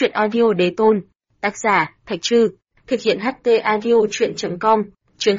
Chuyện audio đế tôn. Tác giả, Thạch Trư. Thực hiện HT audio chuyện.com. Chương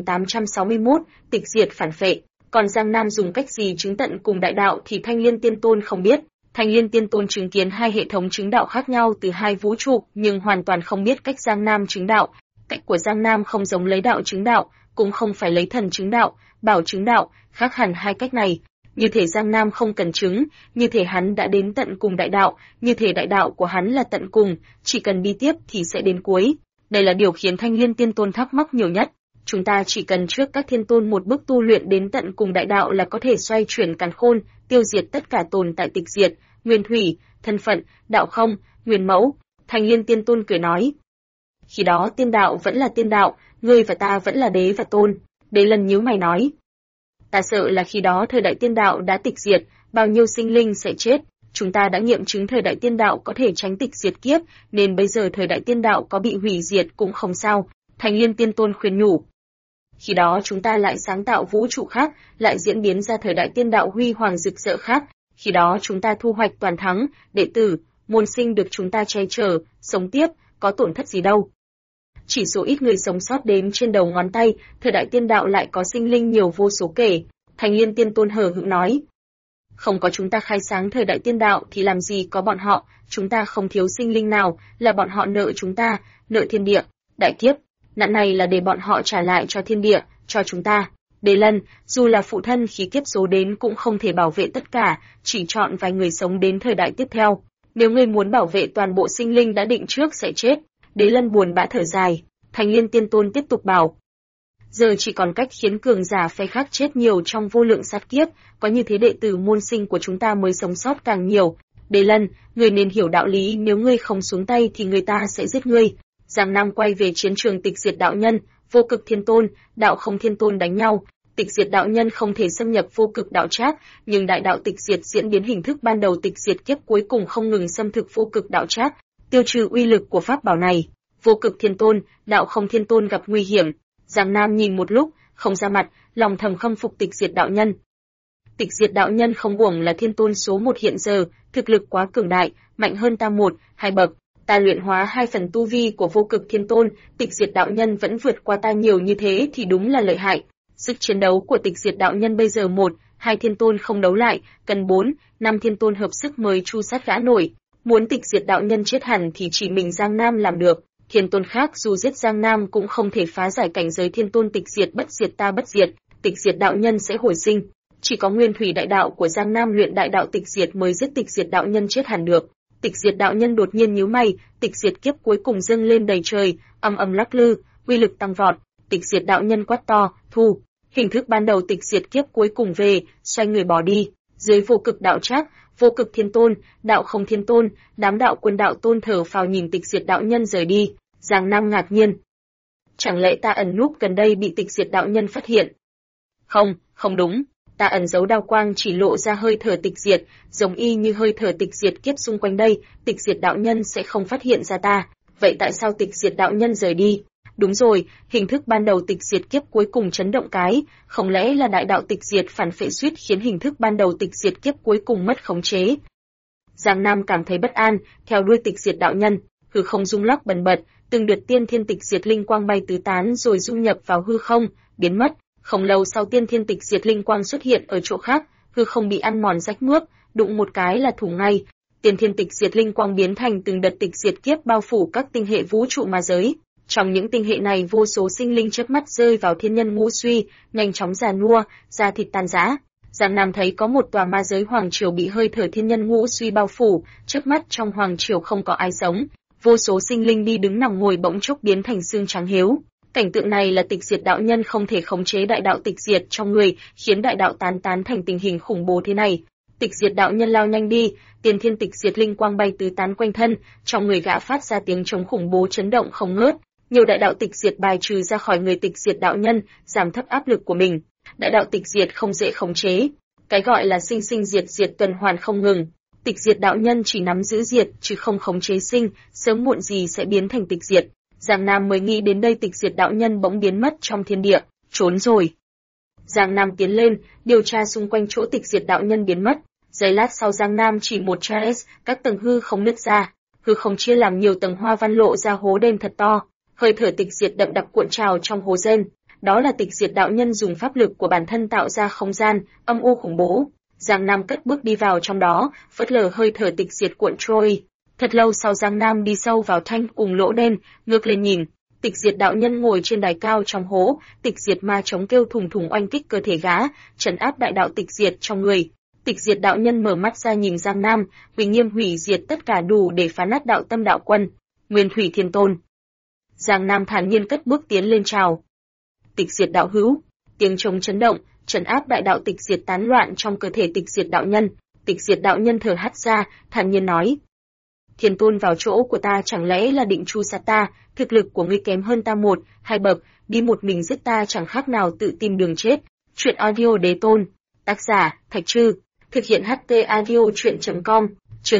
2861, tịch diệt phản phệ. Còn Giang Nam dùng cách gì chứng tận cùng đại đạo thì Thanh Liên Tiên Tôn không biết. Thanh Liên Tiên Tôn chứng kiến hai hệ thống chứng đạo khác nhau từ hai vũ trụ, nhưng hoàn toàn không biết cách Giang Nam chứng đạo. Cách của Giang Nam không giống lấy đạo chứng đạo, cũng không phải lấy thần chứng đạo, bảo chứng đạo, khác hẳn hai cách này. Như thể Giang Nam không cần chứng, như thể hắn đã đến tận cùng đại đạo, như thể đại đạo của hắn là tận cùng, chỉ cần đi tiếp thì sẽ đến cuối. Đây là điều khiến Thanh Liên Tiên Tôn thắc mắc nhiều nhất. Chúng ta chỉ cần trước các thiên tôn một bước tu luyện đến tận cùng đại đạo là có thể xoay chuyển càn khôn, tiêu diệt tất cả tồn tại tịch diệt, nguyên thủy, thân phận, đạo không, nguyên mẫu. Thanh Liên Tiên Tôn cười nói. Khi đó tiên đạo vẫn là tiên đạo, ngươi và ta vẫn là đế và tôn. Đế Lân nhíu mày nói. Ta sợ là khi đó thời đại tiên đạo đã tịch diệt, bao nhiêu sinh linh sẽ chết. Chúng ta đã nghiệm chứng thời đại tiên đạo có thể tránh tịch diệt kiếp, nên bây giờ thời đại tiên đạo có bị hủy diệt cũng không sao. Thanh Liên Tiên Tôn khuyên nhủ. Khi đó chúng ta lại sáng tạo vũ trụ khác, lại diễn biến ra thời đại tiên đạo huy hoàng rực rỡ khác. Khi đó chúng ta thu hoạch toàn thắng, đệ tử, môn sinh được chúng ta che chở, sống tiếp, có tổn thất gì đâu. Chỉ số ít người sống sót đếm trên đầu ngón tay, thời đại tiên đạo lại có sinh linh nhiều vô số kể. Thanh Liên Tiên Tôn hờ hững nói. Không có chúng ta khai sáng thời đại tiên đạo thì làm gì có bọn họ, chúng ta không thiếu sinh linh nào, là bọn họ nợ chúng ta, nợ thiên địa, đại kiếp. Nạn này là để bọn họ trả lại cho thiên địa, cho chúng ta. Đế Lân, dù là phụ thân khi kiếp số đến cũng không thể bảo vệ tất cả, chỉ chọn vài người sống đến thời đại tiếp theo. Nếu ngươi muốn bảo vệ toàn bộ sinh linh đã định trước sẽ chết. Đế Lân buồn bã thở dài. Thanh Liên Tiên Tôn tiếp tục bảo. Giờ chỉ còn cách khiến cường giả phe khác chết nhiều trong vô lượng sát kiếp, có như thế đệ tử môn sinh của chúng ta mới sống sót càng nhiều. Đế Lân, ngươi nên hiểu đạo lý, nếu ngươi không xuống tay thì người ta sẽ giết ngươi. Giang Nam quay về chiến trường tịch diệt đạo nhân, vô cực thiên tôn, đạo không thiên tôn đánh nhau. Tịch diệt đạo nhân không thể xâm nhập vô cực đạo trác, nhưng đại đạo tịch diệt diễn biến hình thức ban đầu tịch diệt kiếp cuối cùng không ngừng xâm thực vô cực đạo trác, tiêu trừ uy lực của pháp bảo này. Vô cực thiên tôn, đạo không thiên tôn gặp nguy hiểm. Giang Nam nhìn một lúc, không ra mặt, lòng thầm khâm phục tịch diệt đạo nhân. Tịch diệt đạo nhân không uổng là thiên tôn số 1 hiện giờ, thực lực quá cường đại, mạnh hơn ta 1-2 bậc. Ta luyện hóa 2 phần tu vi của vô cực thiên tôn, tịch diệt đạo nhân vẫn vượt qua ta nhiều như thế thì đúng là lợi hại. Sức chiến đấu của tịch diệt đạo nhân bây giờ 1-2 thiên tôn không đấu lại, cần 4-5 thiên tôn hợp sức mới chu sát gã nổi. Muốn tịch diệt đạo nhân chết hẳn thì chỉ mình Giang Nam làm được. Thiên tôn khác dù giết Giang Nam cũng không thể phá giải cảnh giới thiên tôn tịch diệt bất diệt ta bất diệt, tịch diệt đạo nhân sẽ hồi sinh. Chỉ có nguyên thủy đại đạo của Giang Nam luyện đại đạo tịch diệt mới giết tịch diệt đạo nhân chết hẳn được. Tịch diệt đạo nhân đột nhiên nhíu mày, tịch diệt kiếp cuối cùng dâng lên đầy trời, âm âm lắc lư, uy lực tăng vọt. Tịch diệt đạo nhân quát to, thu. Hình thức ban đầu tịch diệt kiếp cuối cùng về, xoay người bỏ đi. Dưới vô cực đạo trác, vô cực thiên tôn, đạo không thiên tôn, đám đạo quân đạo tôn thở phào nhìn tịch diệt đạo nhân rời đi. Giang Nam ngạc nhiên. Chẳng lẽ ta ẩn núp gần đây bị tịch diệt đạo nhân phát hiện? Không đúng. Ta ẩn giấu đao quang chỉ lộ ra hơi thở tịch diệt, giống y như hơi thở tịch diệt kiếp xung quanh đây, tịch diệt đạo nhân sẽ không phát hiện ra ta. Vậy tại sao tịch diệt đạo nhân rời đi? Đúng rồi, hình thức ban đầu tịch diệt kiếp cuối cùng chấn động cái, không lẽ là đại đạo tịch diệt phản phệ suýt khiến hình thức ban đầu tịch diệt kiếp cuối cùng mất khống chế? Giang Nam cảm thấy bất an, theo đuôi tịch diệt đạo nhân, hư không rung lắc bần bật, từng đợt tiên thiên tịch diệt linh quang bay tứ tán rồi dung nhập vào hư không, biến mất. Không lâu sau tiên thiên tịch diệt linh quang xuất hiện ở chỗ khác, hư không bị ăn mòn rách mướp, đụng một cái là thủng ngay. Tiên thiên tịch diệt linh quang biến thành từng đợt tịch diệt kiếp bao phủ các tinh hệ vũ trụ ma giới. Trong những tinh hệ này vô số sinh linh chớp mắt rơi vào thiên nhân ngũ suy, nhanh chóng già nua, da thịt tan rã. Giang Nam thấy có một tòa ma giới hoàng triều bị hơi thở thiên nhân ngũ suy bao phủ, chớp mắt trong hoàng triều không có ai sống. Vô số sinh linh đi đứng nằm ngồi bỗng chốc biến thành xương trắng héo. Cảnh tượng này là tịch diệt đạo nhân không thể khống chế đại đạo tịch diệt trong người, khiến đại đạo tán thành tình hình khủng bố thế này. Tịch diệt đạo nhân lao nhanh đi, tiền thiên tịch diệt linh quang bay tứ tán quanh thân, trong người gã phát ra tiếng trống khủng bố chấn động không ngớt. Nhiều đại đạo tịch diệt bài trừ ra khỏi người tịch diệt đạo nhân, giảm thấp áp lực của mình. Đại đạo tịch diệt không dễ khống chế. Cái gọi là sinh sinh diệt diệt tuần hoàn không ngừng. Tịch diệt đạo nhân chỉ nắm giữ diệt chứ không khống chế sinh, sớm muộn gì sẽ biến thành tịch diệt. Giang Nam mới nghĩ đến đây tịch diệt đạo nhân bỗng biến mất trong thiên địa, trốn rồi. Giang Nam tiến lên, điều tra xung quanh chỗ tịch diệt đạo nhân biến mất. Giây lát sau Giang Nam chỉ một chas, các tầng hư không nứt ra. hư không chia làm nhiều tầng hoa văn lộ ra hố đen thật to, hơi thở tịch diệt đậm đặc cuộn trào trong hố đen. Đó là tịch diệt đạo nhân dùng pháp lực của bản thân tạo ra không gian âm u khủng bố. Giang Nam cất bước đi vào trong đó, phớt lờ hơi thở tịch diệt cuộn trôi. Thật lâu sau Giang Nam đi sâu vào thanh cùng lỗ đen, ngước lên nhìn, tịch diệt đạo nhân ngồi trên đài cao trong hố, tịch diệt ma chống kêu thùng thùng oanh kích cơ thể gã, trấn áp đại đạo tịch diệt trong người. Tịch diệt đạo nhân mở mắt ra nhìn Giang Nam, uy nghiêm hủy diệt tất cả đủ để phá nát đạo tâm đạo quân. Nguyên Thủy Thiên Tôn. Giang Nam thản nhiên cất bước tiến lên chào. Tịch diệt đạo hữu, tiếng trống chấn động, trấn áp đại đạo tịch diệt tán loạn trong cơ thể tịch diệt đạo nhân. Tịch diệt đạo nhân thở hắt ra, thản nhiên nói: Thiên Tôn vào chỗ của ta chẳng lẽ là định tru sát ta? Thực lực của ngươi kém hơn ta 1-2 bậc, đi một mình giết ta chẳng khác nào tự tìm đường chết. Truyện audio Đế Tôn, tác giả Thạch Trư, thực hiện HT audio truyện.com, chương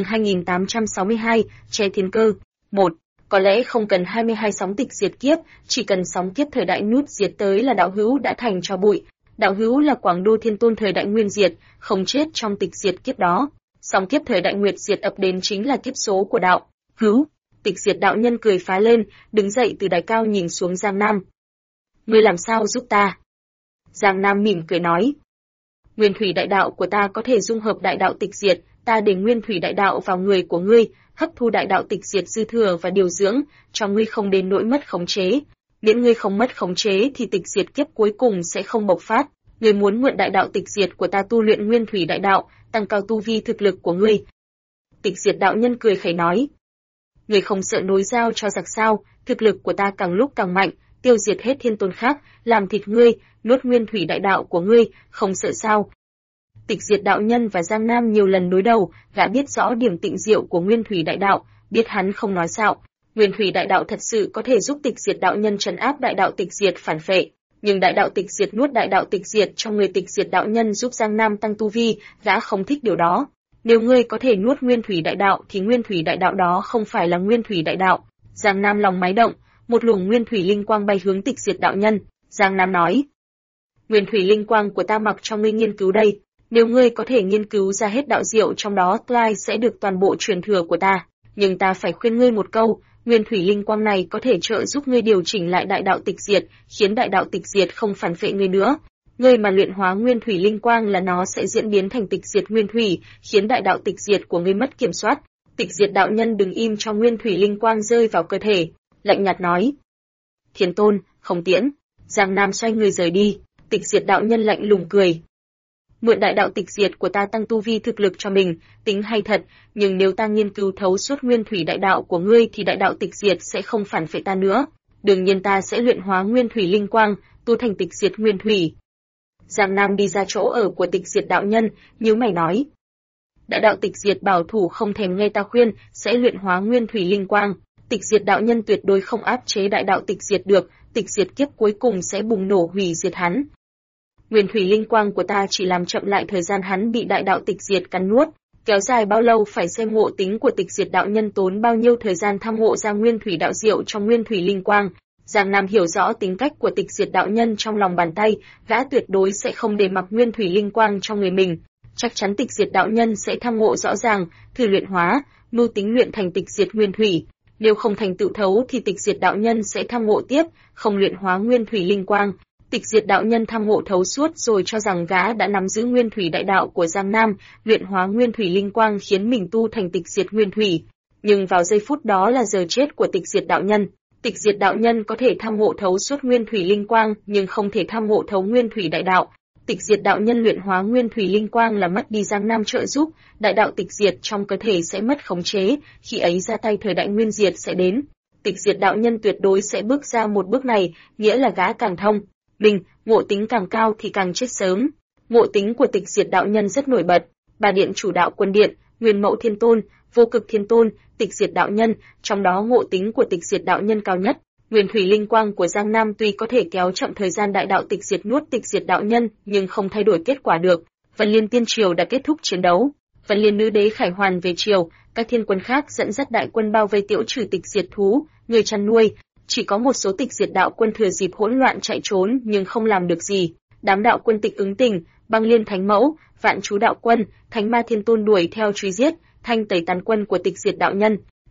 2862, Che Thiên Cơ. 1. Có lẽ không cần 22 sóng tịch diệt kiếp, chỉ cần sóng kiếp thời đại nút diệt tới là đạo hữu đã thành tro bụi. Đạo hữu là Quảng Đô Thiên Tôn thời đại nguyên diệt, không chết trong tịch diệt kiếp đó. Sóng kiếp thời đại nguyệt diệt ập đến chính là kiếp số của đạo hữu. Tịch diệt đạo nhân cười phá lên, đứng dậy từ đài cao nhìn xuống Giang Nam. Ngươi làm sao giúp ta? Giang Nam mỉm cười nói. Nguyên thủy đại đạo của ta có thể dung hợp đại đạo tịch diệt, ta để nguyên thủy đại đạo vào người của ngươi, hấp thu đại đạo tịch diệt dư thừa và điều dưỡng, cho ngươi không đến nỗi mất khống chế. Miễn ngươi không mất khống chế thì tịch diệt kiếp cuối cùng sẽ không bộc phát. Ngươi muốn mượn đại đạo tịch diệt của ta tu luyện nguyên thủy đại đạo, tăng cao tu vi thực lực của ngươi. Tịch diệt đạo nhân cười khẩy nói. Ngươi không sợ nối dao cho giặc sao? Thực lực của ta càng lúc càng mạnh, tiêu diệt hết thiên tôn khác, làm thịt ngươi, nuốt nguyên thủy đại đạo của ngươi, không sợ sao? Tịch diệt đạo nhân và Giang Nam nhiều lần đối đầu, gã biết rõ điểm tịnh diệu của nguyên thủy đại đạo, biết hắn không nói xạo. Nguyên thủy đại đạo thật sự có thể giúp tịch diệt đạo nhân trấn áp đại đạo tịch diệt phản phệ, nhưng đại đạo tịch diệt nuốt đại đạo tịch diệt trong người tịch diệt đạo nhân giúp Giang Nam tăng tu vi, gã không thích điều đó. Nếu ngươi có thể nuốt nguyên thủy đại đạo thì nguyên thủy đại đạo đó không phải là nguyên thủy đại đạo. Giang Nam lòng máy động, một luồng nguyên thủy linh quang bay hướng tịch diệt đạo nhân. Giang Nam nói: Nguyên thủy linh quang của ta mặc cho ngươi nghiên cứu đây. Nếu ngươi có thể nghiên cứu ra hết đạo diệu trong đó, Tlai sẽ được toàn bộ truyền thừa của ta. Nhưng ta phải khuyên ngươi một câu, nguyên thủy linh quang này có thể trợ giúp ngươi điều chỉnh lại đại đạo tịch diệt, khiến đại đạo tịch diệt không phản phệ ngươi nữa. Ngươi mà luyện hóa nguyên thủy linh quang là nó sẽ diễn biến thành tịch diệt nguyên thủy, khiến đại đạo tịch diệt của ngươi mất kiểm soát. Tịch diệt đạo nhân đứng im cho nguyên thủy linh quang rơi vào cơ thể, lạnh nhạt nói: Thiên Tôn, không tiễn. Giang Nam xoay người rời đi. Tịch diệt đạo nhân lạnh lùng cười. Mượn đại đạo tịch diệt của ta tăng tu vi thực lực cho mình, tính hay thật, nhưng nếu ta nghiên cứu thấu suốt nguyên thủy đại đạo của ngươi thì đại đạo tịch diệt sẽ không phản phệ ta nữa. Đương nhiên ta sẽ luyện hóa nguyên thủy linh quang, tu thành tịch diệt nguyên thủy. Giang Nam đi ra chỗ ở của tịch diệt đạo nhân, nhíu mày nói: Đại đạo tịch diệt bảo thủ không thèm nghe ta khuyên, sẽ luyện hóa nguyên thủy linh quang. Tịch diệt đạo nhân tuyệt đối không áp chế đại đạo tịch diệt được, tịch diệt kiếp cuối cùng sẽ bùng nổ hủy diệt hắn. Nguyên thủy linh quang của ta chỉ làm chậm lại thời gian hắn bị đại đạo tịch diệt cắn nuốt, kéo dài bao lâu phải xem ngộ tính của tịch diệt đạo nhân tốn bao nhiêu thời gian tham ngộ ra nguyên thủy đạo diệu trong nguyên thủy linh quang. Giang Nam hiểu rõ tính cách của tịch diệt đạo nhân trong lòng bàn tay, gã tuyệt đối sẽ không để mặc nguyên thủy linh quang trong người mình. Chắc chắn tịch diệt đạo nhân sẽ tham ngộ rõ ràng, thử luyện hóa, mưu tính luyện thành tịch diệt nguyên thủy. Nếu không thành tựu thấu thì tịch diệt đạo nhân sẽ tham ngộ tiếp, không luyện hóa nguyên thủy linh quang. Tịch diệt đạo nhân tham ngộ thấu suốt rồi cho rằng gã đã nắm giữ nguyên thủy đại đạo của Giang Nam, luyện hóa nguyên thủy linh quang khiến mình tu thành tịch diệt nguyên thủy. Nhưng vào giây phút đó là giờ chết của tịch diệt đạo nhân. Tịch diệt đạo nhân có thể tham ngộ thấu suốt nguyên thủy linh quang nhưng không thể tham ngộ thấu nguyên thủy đại đạo. Tịch diệt đạo nhân luyện hóa nguyên thủy linh quang là mất đi Giang Nam trợ giúp, đại đạo tịch diệt trong cơ thể sẽ mất khống chế, khi ấy ra tay thời đại nguyên diệt sẽ đến. Tịch diệt đạo nhân tuyệt đối sẽ bước ra một bước này, nghĩa là gã càng thông minh, ngộ tính càng cao thì càng chết sớm. Ngộ tính của tịch diệt đạo nhân rất nổi bật, Bà Điện Chủ Đạo Quân Điện, Nguyên Mẫu Thiên Tôn, Vô Cực Thiên Tôn, Tịch diệt đạo nhân, trong đó ngộ tính của tịch diệt đạo nhân cao nhất. Nguyên thủy linh quang của Giang Nam tuy có thể kéo chậm thời gian đại đạo tịch diệt nuốt tịch diệt đạo nhân, nhưng không thay đổi kết quả được. Vân Liên Tiên Triều đã kết thúc chiến đấu. Vân Liên Nữ Đế khải hoàn về triều, các thiên quân khác dẫn dắt đại quân bao vây tiễu trừ tịch diệt thú, người chăn nuôi. Chỉ có một số tịch diệt đạo quân thừa dịp hỗn loạn chạy trốn nhưng không làm được gì. Đám đạo quân Tịch Ứng Tình, Băng Liên Thánh Mẫu, Vạn Chú đạo quân, Thánh Ma Thiên Tôn đuổi theo truy giết, thanh tẩy tàn quân của tịch diệt đạo nhân.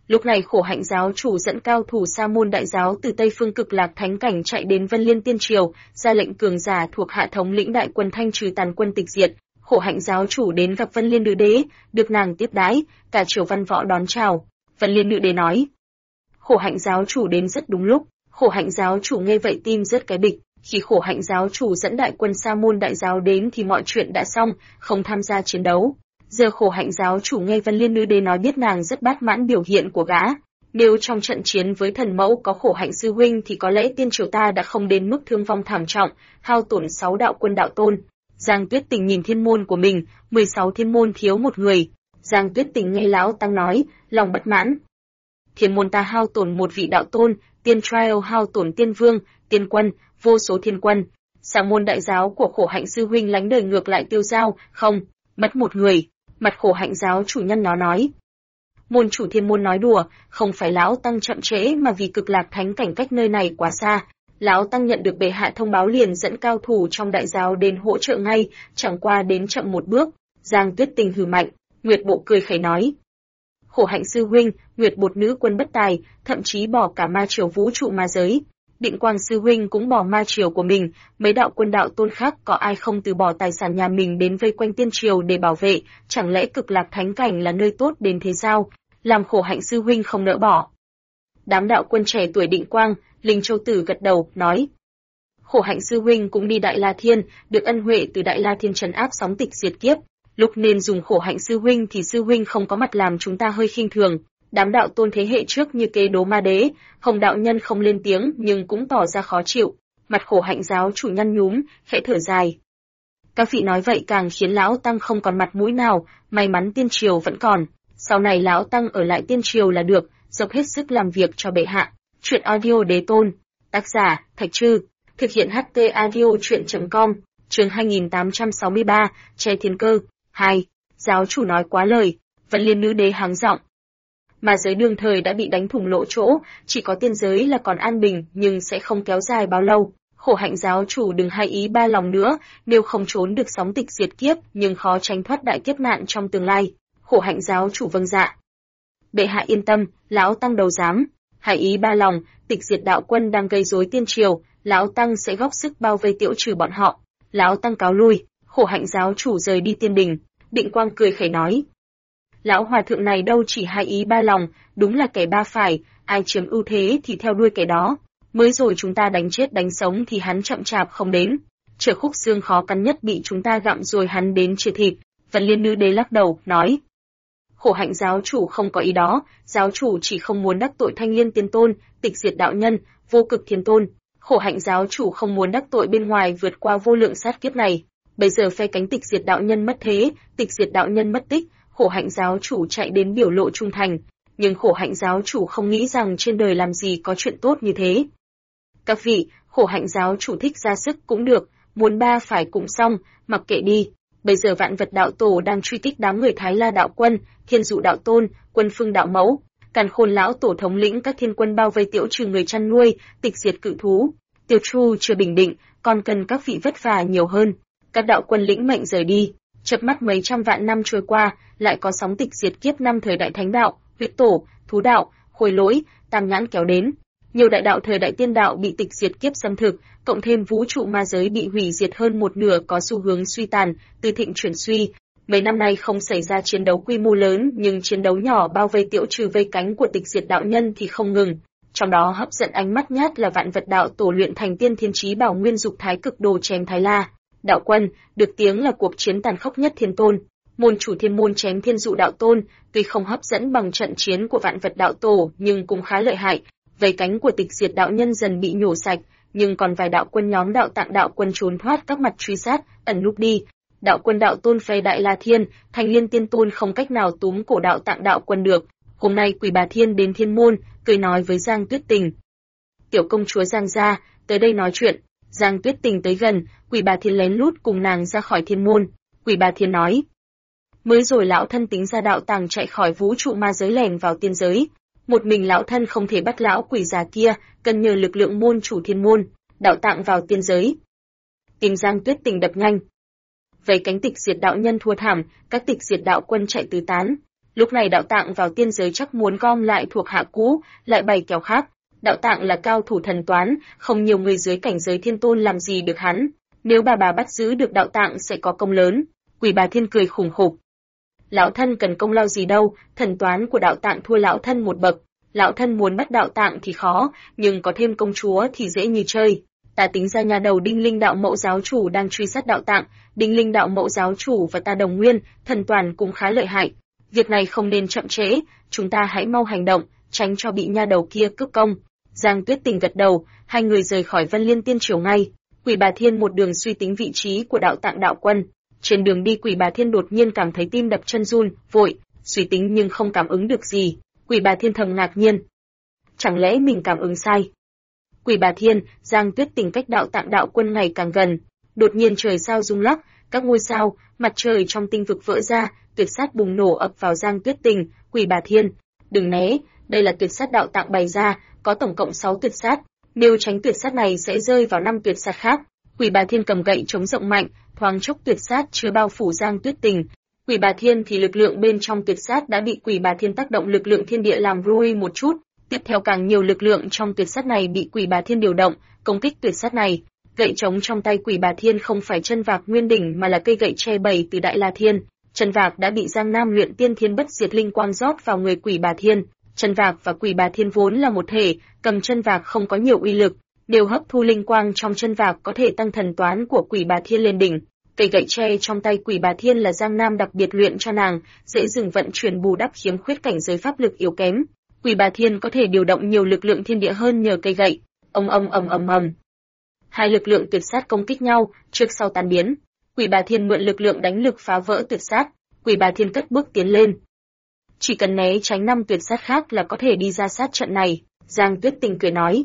Lúc này Khổ Hạnh giáo chủ dẫn cao thủ Sa môn đại giáo từ Tây phương Cực Lạc Thánh cảnh chạy đến Vân Liên Tiên Triều, ra lệnh cường giả thuộc hạ thống lĩnh đại quân thanh trừ tàn quân tịch diệt. Khổ Hạnh giáo chủ đến gặp Vân Liên nữ đế, được nàng tiếp đãi, cả triều văn võ đón chào. Vân Liên nữ đế nói: Khổ Hạnh giáo chủ đến rất đúng lúc. Khổ Hạnh giáo chủ nghe vậy tim rất cái bịch. Khi Khổ Hạnh giáo chủ dẫn đại quân Sa môn đại giáo đến thì mọi chuyện đã xong, không tham gia chiến đấu. Giờ Khổ Hạnh giáo chủ nghe Vân Liên nữ đế nói biết nàng rất bát mãn biểu hiện của gã. Nếu trong trận chiến với thần mẫu có Khổ Hạnh sư huynh thì có lẽ tiên triều ta đã không đến mức thương vong thảm trọng, hao tổn 6 đạo quân đạo tôn. Giang Tuyết Tình nhìn thiên môn của mình, 16 thiên môn thiếu một người. Giang Tuyết Tình nghe lão tăng nói, lòng bất mãn. Thiên môn ta hao tổn một vị đạo tôn, tiên trial hao tổn tiên vương, tiên quân, vô số thiên quân. Sa môn đại giáo của Khổ Hạnh sư huynh lánh đời ngược lại tiêu dao, không, mất một người. Mặt Khổ Hạnh giáo chủ nhân nó nói. Môn chủ thiên môn nói đùa, không phải lão tăng chậm trễ mà vì Cực Lạc Thánh cảnh cách nơi này quá xa. Lão tăng nhận được bệ hạ thông báo liền dẫn cao thủ trong đại giáo đến hỗ trợ ngay, chẳng qua đến chậm một bước. Giang Tuyết Tình hừ mạnh, Nguyệt Bộ cười khẩy nói. Khổ Hạnh sư huynh, Nguyệt Bột nữ quân bất tài, thậm chí bỏ cả ma triều vũ trụ ma giới. Định Quang sư huynh cũng bỏ ma triều của mình, mấy đạo quân đạo tôn khác có ai không từ bỏ tài sản nhà mình đến vây quanh tiên triều để bảo vệ, chẳng lẽ Cực Lạc Thánh cảnh là nơi tốt đến thế sao? Làm Khổ Hạnh sư huynh không nỡ bỏ. Đám đạo quân trẻ tuổi Định Quang, Linh Châu Tử gật đầu, nói. Khổ Hạnh sư huynh cũng đi Đại La Thiên, được ân huệ từ Đại La Thiên trấn áp sóng tịch diệt kiếp. Lúc nên dùng Khổ Hạnh sư huynh thì sư huynh không có mặt làm chúng ta hơi khinh thường. Đám đạo tôn thế hệ trước như Kế Đố Ma Đế, Hồng đạo nhân không lên tiếng nhưng cũng tỏ ra khó chịu. Mặt Khổ Hạnh giáo chủ nhăn nhúm, khẽ thở dài. Các vị nói vậy càng khiến lão tăng không còn mặt mũi nào, may mắn tiên triều vẫn còn. Sau này lão tăng ở lại tiên triều là được, dốc hết sức làm việc cho bệ hạ. Truyện audio đế tôn. Tác giả, Thạch Trư. Thực hiện HT audio truyện.com. Chương 2863, Che Thiên Cơ. 2. Giáo chủ nói quá lời. Vân Liên nữ đế hắng giọng. Mà giới đương thời đã bị đánh thủng lỗ chỗ, chỉ có tiên giới là còn an bình nhưng sẽ không kéo dài bao lâu. Khổ Hạnh giáo chủ đừng hay ý ba lòng nữa, nếu không trốn được sóng tịch diệt kiếp nhưng khó tránh thoát đại kiếp nạn trong tương lai. Khổ Hạnh giáo chủ vâng dạ. Bệ hạ yên tâm, lão tăng đầu dám. Hay ý ba lòng, tịch diệt đạo quân đang gây rối tiên triều, lão tăng sẽ góp sức bao vây tiêu trừ bọn họ. Lão tăng cáo lui. Khổ Hạnh giáo chủ rời đi tiên đình. Định Quang cười khẩy nói. Lão hòa thượng này đâu chỉ hai ý ba lòng, đúng là kẻ ba phải, ai chiếm ưu thế thì theo đuôi kẻ đó. Mới rồi chúng ta đánh chết đánh sống thì hắn chậm chạp không đến. Chờ khúc xương khó cắn nhất bị chúng ta gặm rồi hắn đến chia thịt. Vân Liên nữ đế lắc đầu, nói. Khổ Hạnh giáo chủ không có ý đó, giáo chủ chỉ không muốn đắc tội Thanh Liên tiên tôn, tịch diệt đạo nhân, vô cực thiên tôn. Khổ Hạnh giáo chủ không muốn đắc tội bên ngoài vượt qua vô lượng sát kiếp này. Bây giờ phe cánh tịch diệt đạo nhân mất thế, tịch diệt đạo nhân mất tích, Khổ Hạnh giáo chủ chạy đến biểu lộ trung thành, nhưng Khổ Hạnh giáo chủ không nghĩ rằng trên đời làm gì có chuyện tốt như thế. Các vị, Khổ Hạnh giáo chủ thích ra sức cũng được, muốn ba phải cũng xong, mặc kệ đi. Bây giờ Vạn Vật đạo tổ đang truy kích đám người Thái La đạo quân, Thiên Dụ đạo tôn, Quân Phương đạo mẫu, Càn Khôn lão tổ thống lĩnh các thiên quân bao vây tiễu trừ người chăn nuôi, tịch diệt cự thú. Tiêu Chu chưa bình định, còn cần các vị vất vả nhiều hơn. Các đạo quân lĩnh mệnh rời đi. Chớp mắt mấy trăm vạn năm trôi qua, lại có sóng tịch diệt kiếp năm thời đại thánh đạo, huyết tổ, thú đạo, khôi lỗi, tam nhãn kéo đến. Nhiều đại đạo thời đại tiên đạo bị tịch diệt kiếp xâm thực, cộng thêm vũ trụ ma giới bị hủy diệt hơn một nửa có xu hướng suy tàn, từ thịnh chuyển suy. Mấy năm nay không xảy ra chiến đấu quy mô lớn, nhưng chiến đấu nhỏ bao vây tiễu trừ vây cánh của tịch diệt đạo nhân thì không ngừng. Trong đó hấp dẫn ánh mắt nhất là Vạn Vật đạo tổ luyện thành tiên thiên chí bảo nguyên dục thái cực đồ chém Thái La đạo quân, được tiếng là cuộc chiến tàn khốc nhất thiên tôn. Môn chủ thiên môn chém Thiên Dụ đạo tôn, tuy không hấp dẫn bằng trận chiến của Vạn Vật đạo tổ nhưng cũng khá lợi hại. Vây cánh của tịch diệt đạo nhân dần bị nhổ sạch, nhưng còn vài đạo quân nhóm đạo tạng đạo quân trốn thoát các mặt truy sát, ẩn núp đi. Đạo quân đạo tôn phe Đại La Thiên, Thanh Liên tiên tôn không cách nào túm cổ đạo tạng đạo quân được. Hôm nay Quỷ Bà Thiên đến thiên môn, cười nói với Giang Tuyết Tình. Tiểu công chúa Giang gia, tới đây nói chuyện. Giang Tuyết Tình tới gần, Quỷ Bà Thiên lén lút cùng nàng ra khỏi thiên môn. Quỷ Bà Thiên nói. Mới rồi lão thân tính ra đạo tàng chạy khỏi vũ trụ ma giới lẻn vào tiên giới. Một mình lão thân không thể bắt lão quỷ già kia, cần nhờ lực lượng môn chủ thiên môn, đạo tạng vào tiên giới. Tim Giang Tuyết Tình đập nhanh. Về cánh tịch diệt đạo nhân thua thảm, các tịch diệt đạo quân chạy tứ tán. Lúc này đạo tạng vào tiên giới chắc muốn gom lại thuộc hạ cũ, lại bày kèo khác. Đạo tạng là cao thủ thần toán, không nhiều người dưới cảnh giới thiên tôn làm gì được hắn. Nếu bà bắt giữ được đạo tạng sẽ có công lớn. Quỷ Bà Thiên cười khủng khục. Lão thân cần công lao gì đâu, thần toán của đạo tạng thua lão thân một bậc. Lão thân muốn bắt đạo tạng thì khó, nhưng có thêm công chúa thì dễ như chơi. Ta tính ra nhà đầu Đinh Linh đạo mẫu giáo chủ đang truy sát đạo tạng, Đinh Linh đạo mẫu giáo chủ và ta đồng nguyên, thần toán cũng khá lợi hại. Việc này không nên chậm trễ, chúng ta hãy mau hành động, tránh cho bị nha đầu kia cướp công. Giang Tuyết Tình gật đầu, hai người rời khỏi Vân Liên Tiên Triều ngay. Quỷ Bà Thiên một đường suy tính vị trí của đạo tạng đạo quân. Trên đường đi Quỷ Bà Thiên đột nhiên cảm thấy tim đập chân run, vội suy tính nhưng không cảm ứng được gì. Quỷ Bà Thiên thầm ngạc nhiên. Chẳng lẽ mình cảm ứng sai? Quỷ Bà Thiên, Giang Tuyết Tình cách đạo tạng đạo quân ngày càng gần. Đột nhiên trời sao rung lắc, các ngôi sao, mặt trời trong tinh vực vỡ ra, tuyệt sát bùng nổ ập vào Giang Tuyết Tình. Quỷ Bà Thiên, đừng né, đây là tuyệt sát đạo tạng bày ra, có tổng cộng 6 tuyệt sát. Nếu tránh tuyệt sát này sẽ rơi vào 5 tuyệt sát khác. Quỷ Bà Thiên cầm gậy chống rộng mạnh, thoáng chốc tuyệt sát chưa bao phủ Giang Tuyết Tình. Quỷ Bà Thiên thì lực lượng bên trong tuyệt sát đã bị Quỷ Bà Thiên tác động lực lượng thiên địa làm ruôi một chút. Tiếp theo càng nhiều lực lượng trong tuyệt sát này bị Quỷ Bà Thiên điều động, công kích tuyệt sát này. Gậy chống trong tay Quỷ Bà Thiên không phải chân vạc nguyên đỉnh mà là cây gậy che bày từ Đại La Thiên. Chân vạc đã bị Giang Nam luyện tiên thiên bất diệt linh quang rót vào người Quỷ Bà Thiên. Chân vạc và Quỷ Bà Thiên vốn là một thể, cầm chân vạc không có nhiều uy lực, đều hấp thu linh quang trong chân vạc có thể tăng thần toán của Quỷ Bà Thiên lên đỉnh. Cây gậy tre trong tay Quỷ Bà Thiên là Giang Nam đặc biệt luyện cho nàng, dễ dừng vận chuyển bù đắp khiếm khuyết cảnh giới pháp lực yếu kém. Quỷ Bà Thiên có thể điều động nhiều lực lượng thiên địa hơn nhờ cây gậy. Ầm. Hai lực lượng tuyệt sát công kích nhau, trước sau tan biến. Quỷ Bà Thiên mượn lực lượng đánh lực phá vỡ tuyệt sát, Quỷ Bà Thiên cất bước tiến lên. Chỉ cần né tránh 5 tuyệt sát khác là có thể đi ra sát trận này, Giang Tuyết Tình cười nói.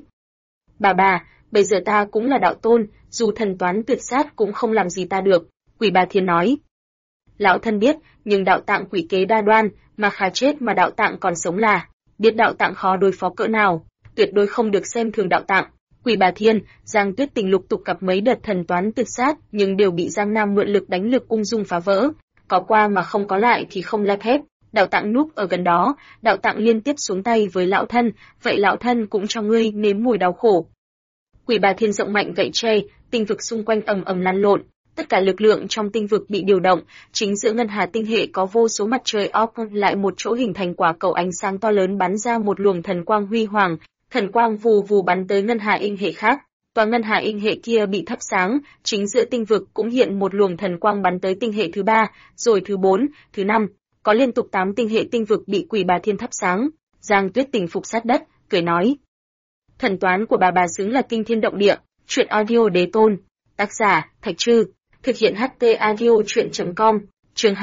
Bà, bây giờ ta cũng là đạo tôn, dù thần toán tuyệt sát cũng không làm gì ta được, Quỷ Bà Thiên nói. Lão thân biết, nhưng đạo tạng quỷ kế đa đoan, mà khá chết mà đạo tạng còn sống là, biết đạo tạng khó đối phó cỡ nào, tuyệt đối không được xem thường đạo tạng. Quỷ Bà Thiên, Giang Tuyết Tình lục tục gặp mấy đợt thần toán tuyệt sát, nhưng đều bị Giang Nam mượn lực đánh lực ung dung phá vỡ, có qua mà không có lại thì không lép hết. Đạo tạng núp ở gần đó, đạo tạng liên tiếp xuống tay với lão thân, vậy lão thân cũng cho ngươi nếm mùi đau khổ. Quỷ Bà Thiên rộng mạnh gậy tre, tinh vực xung quanh ầm lăn lộn, tất cả lực lượng trong tinh vực bị điều động, chính giữa ngân hà tinh hệ có vô số mặt trời óc lại một chỗ hình thành quả cầu ánh sáng to lớn bắn ra một luồng thần quang huy hoàng, thần quang vù vù bắn tới ngân hà inh hệ khác. Tòa ngân hà inh hệ kia bị thắp sáng, chính giữa tinh vực cũng hiện một luồng thần quang bắn tới tinh hệ thứ 3, rồi thứ 4, thứ 5. Có liên tục 8 tinh hệ tinh vực bị Quỷ Bà Thiên thắp sáng. Giang Tuyết Tình phục sát đất, cười nói. Thần toán của bà xứng là kinh thiên động địa, truyện audio đế tôn. Tác giả, Thạch Trư. Thực hiện HT audio truyện.com, chương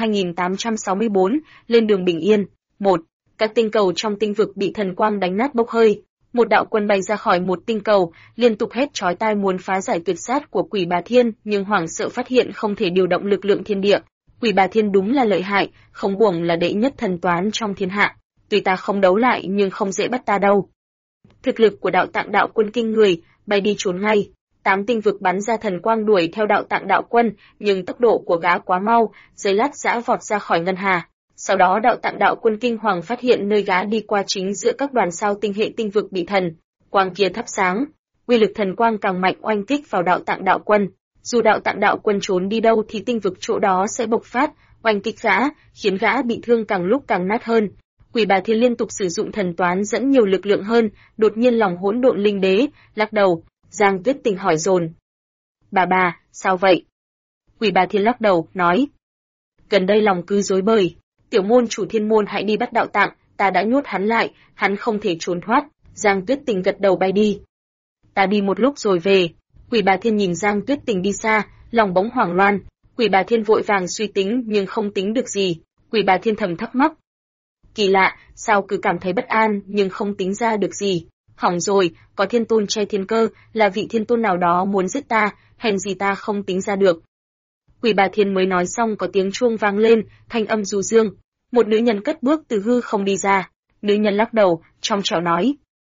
2864, lên đường bình yên. 1. Các tinh cầu trong tinh vực bị thần quang đánh nát bốc hơi. Một đạo quân bay ra khỏi một tinh cầu, liên tục hét chói tai muốn phá giải tuyệt sát của Quỷ Bà Thiên, nhưng hoảng sợ phát hiện không thể điều động lực lượng thiên địa. Quỷ Bà Thiên đúng là lợi hại, không uổng là đệ nhất thần toán trong thiên hạ. Tuy ta không đấu lại nhưng không dễ bắt ta đâu. Thực lực của đạo tạng đạo quân kinh người, bay đi trốn ngay. 8 tinh vực bắn ra thần quang đuổi theo đạo tạng đạo quân, nhưng tốc độ của gã quá mau, giây lát giã vọt ra khỏi ngân hà. Sau đó đạo tạng đạo quân kinh hoàng phát hiện nơi gã đi qua chính giữa các đoàn sao tinh hệ tinh vực bị thần quang kia thắp sáng. Uy lực thần quang càng mạnh oanh kích vào đạo tạng đạo quân. Dù đạo tạng đạo quân trốn đi đâu thì tinh vực chỗ đó sẽ bộc phát, oanh kích gã, khiến gã bị thương càng lúc càng nát hơn. Quỷ Bà Thiên liên tục sử dụng thần toán dẫn nhiều lực lượng hơn, đột nhiên lòng hỗn độn linh đế lắc đầu. Giang Tuyết Tình hỏi dồn. Bà, sao vậy? Quỷ Bà Thiên lắc đầu, nói. Gần đây lòng cứ rối bời, tiểu môn chủ thiên môn hãy đi bắt đạo tạng, ta đã nhốt hắn lại, hắn không thể trốn thoát. Giang Tuyết Tình gật đầu bay đi. Ta đi một lúc rồi về. Quỷ Bà Thiên nhìn Giang Tuyết Tình đi xa, lòng bỗng hoảng loạn. Quỷ Bà Thiên vội vàng suy tính nhưng không tính được gì. Quỷ Bà Thiên thầm thắc mắc. Kỳ lạ, sao cứ cảm thấy bất an nhưng không tính ra được gì. Hỏng rồi, có thiên tôn che thiên cơ, là vị thiên tôn nào đó muốn giết ta, hèn gì ta không tính ra được. Quỷ Bà Thiên mới nói xong có tiếng chuông vang lên, thanh âm du dương. Một nữ nhân cất bước từ hư không đi ra. Nữ nhân lắc đầu, trong trẻo nói.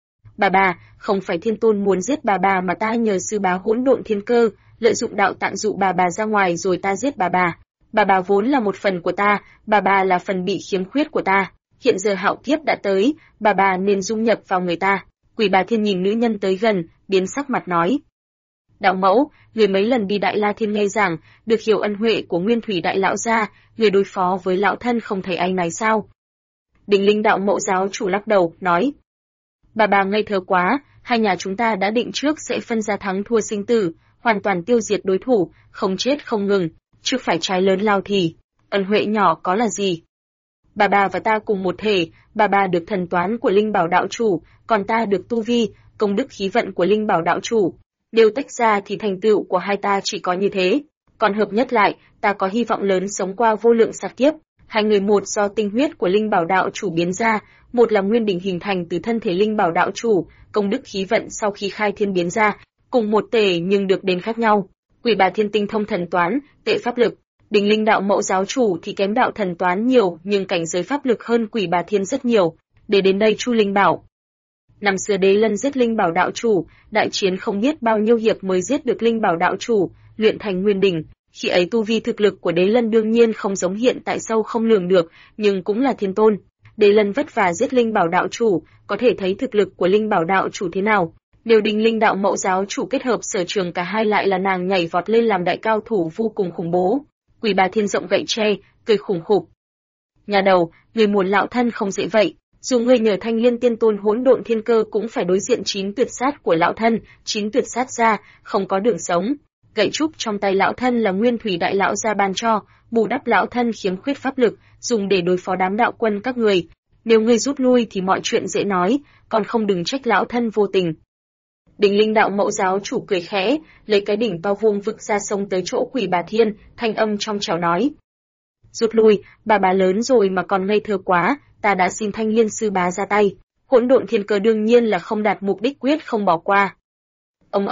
Bà, không phải thiên tôn muốn giết bà mà ta nhờ sư bá hỗn độn thiên cơ, lợi dụng đạo tạng dụ bà ra ngoài rồi ta giết bà. Bà vốn là một phần của ta, bà là phần bị khiếm khuyết của ta. Hiện giờ hạo kiếp đã tới, bà nên dung nhập vào người ta. Quỷ Bà Thiên nhìn nữ nhân tới gần, biến sắc mặt nói. Đạo mẫu, người mấy lần đi Đại La Thiên nghe giảng, được hiểu ân huệ của Nguyên Thủy Đại Lão gia, người đối phó với lão thân không thấy áy náy sao? Đỉnh Linh đạo mẫu giáo chủ lắc đầu, nói. Bà ngây thơ quá, hai nhà chúng ta đã định trước sẽ phân ra thắng thua sinh tử, hoàn toàn tiêu diệt đối thủ, không chết không ngừng, chứ phải trái lớn lao thì, ân huệ nhỏ có là gì? Bà và ta cùng một thể, bà được thần toán của Linh Bảo đạo chủ, còn ta được tu vi, công đức khí vận của Linh Bảo đạo chủ. Nếu tách ra thì thành tựu của hai ta chỉ có như thế, còn hợp nhất lại, ta có hy vọng lớn sống qua vô lượng sát kiếp. Hai người một do tinh huyết của Linh Bảo đạo chủ biến ra, một là nguyên đỉnh hình thành từ thân thể Linh Bảo đạo chủ, công đức khí vận sau khi khai thiên biến ra, cùng một tể nhưng được đến khác nhau. Quỷ Bà Thiên tinh thông thần toán, tệ pháp lực, Đỉnh Linh đạo mẫu giáo chủ thì kém đạo thần toán nhiều, nhưng cảnh giới pháp lực hơn Quỷ Bà Thiên rất nhiều. Để đến đây Chu Linh bảo, năm xưa Đế Lân giết Linh Bảo đạo chủ, đại chiến không biết bao nhiêu hiệp mới giết được Linh Bảo đạo chủ, luyện thành nguyên đỉnh. Khi ấy tu vi thực lực của Đế Lân đương nhiên không giống hiện tại sâu không lường được, nhưng cũng là thiên tôn. Đế Lân vất vả giết Linh Bảo đạo chủ, có thể thấy thực lực của Linh Bảo đạo chủ thế nào. Nếu Đỉnh Linh đạo mẫu giáo chủ kết hợp sở trường cả hai lại là nàng nhảy vọt lên làm đại cao thủ vô cùng khủng bố. Quỷ Bà Thiên rộng gậy tre, cười khủng khục. Nhà đầu, người muốn lão thân không dễ vậy. Dù ngươi nhờ Thanh Liên Tiên Tôn hỗn độn thiên cơ cũng phải đối diện 9 tuyệt sát của lão thân, 9 tuyệt sát ra, không có đường sống. Gậy trúc trong tay lão thân là Nguyên Thủy Đại Lão gia ban cho, bù đắp lão thân khiếm khuyết pháp lực, dùng để đối phó đám đạo quân các người. Nếu ngươi rút lui thì mọi chuyện dễ nói, còn không đừng trách lão thân vô tình. Đỉnh Linh đạo mẫu giáo chủ cười khẽ, lấy cái đỉnh bao vuông vực ra sông tới chỗ Quỷ Bà Thiên, thanh âm trong trẻo nói. Rút lui, bà lớn rồi mà còn ngây thơ quá, ta đã xin Thanh Liên sư bá ra tay. Hỗn độn thiên cơ đương nhiên là không đạt mục đích quyết không bỏ qua. Ầm.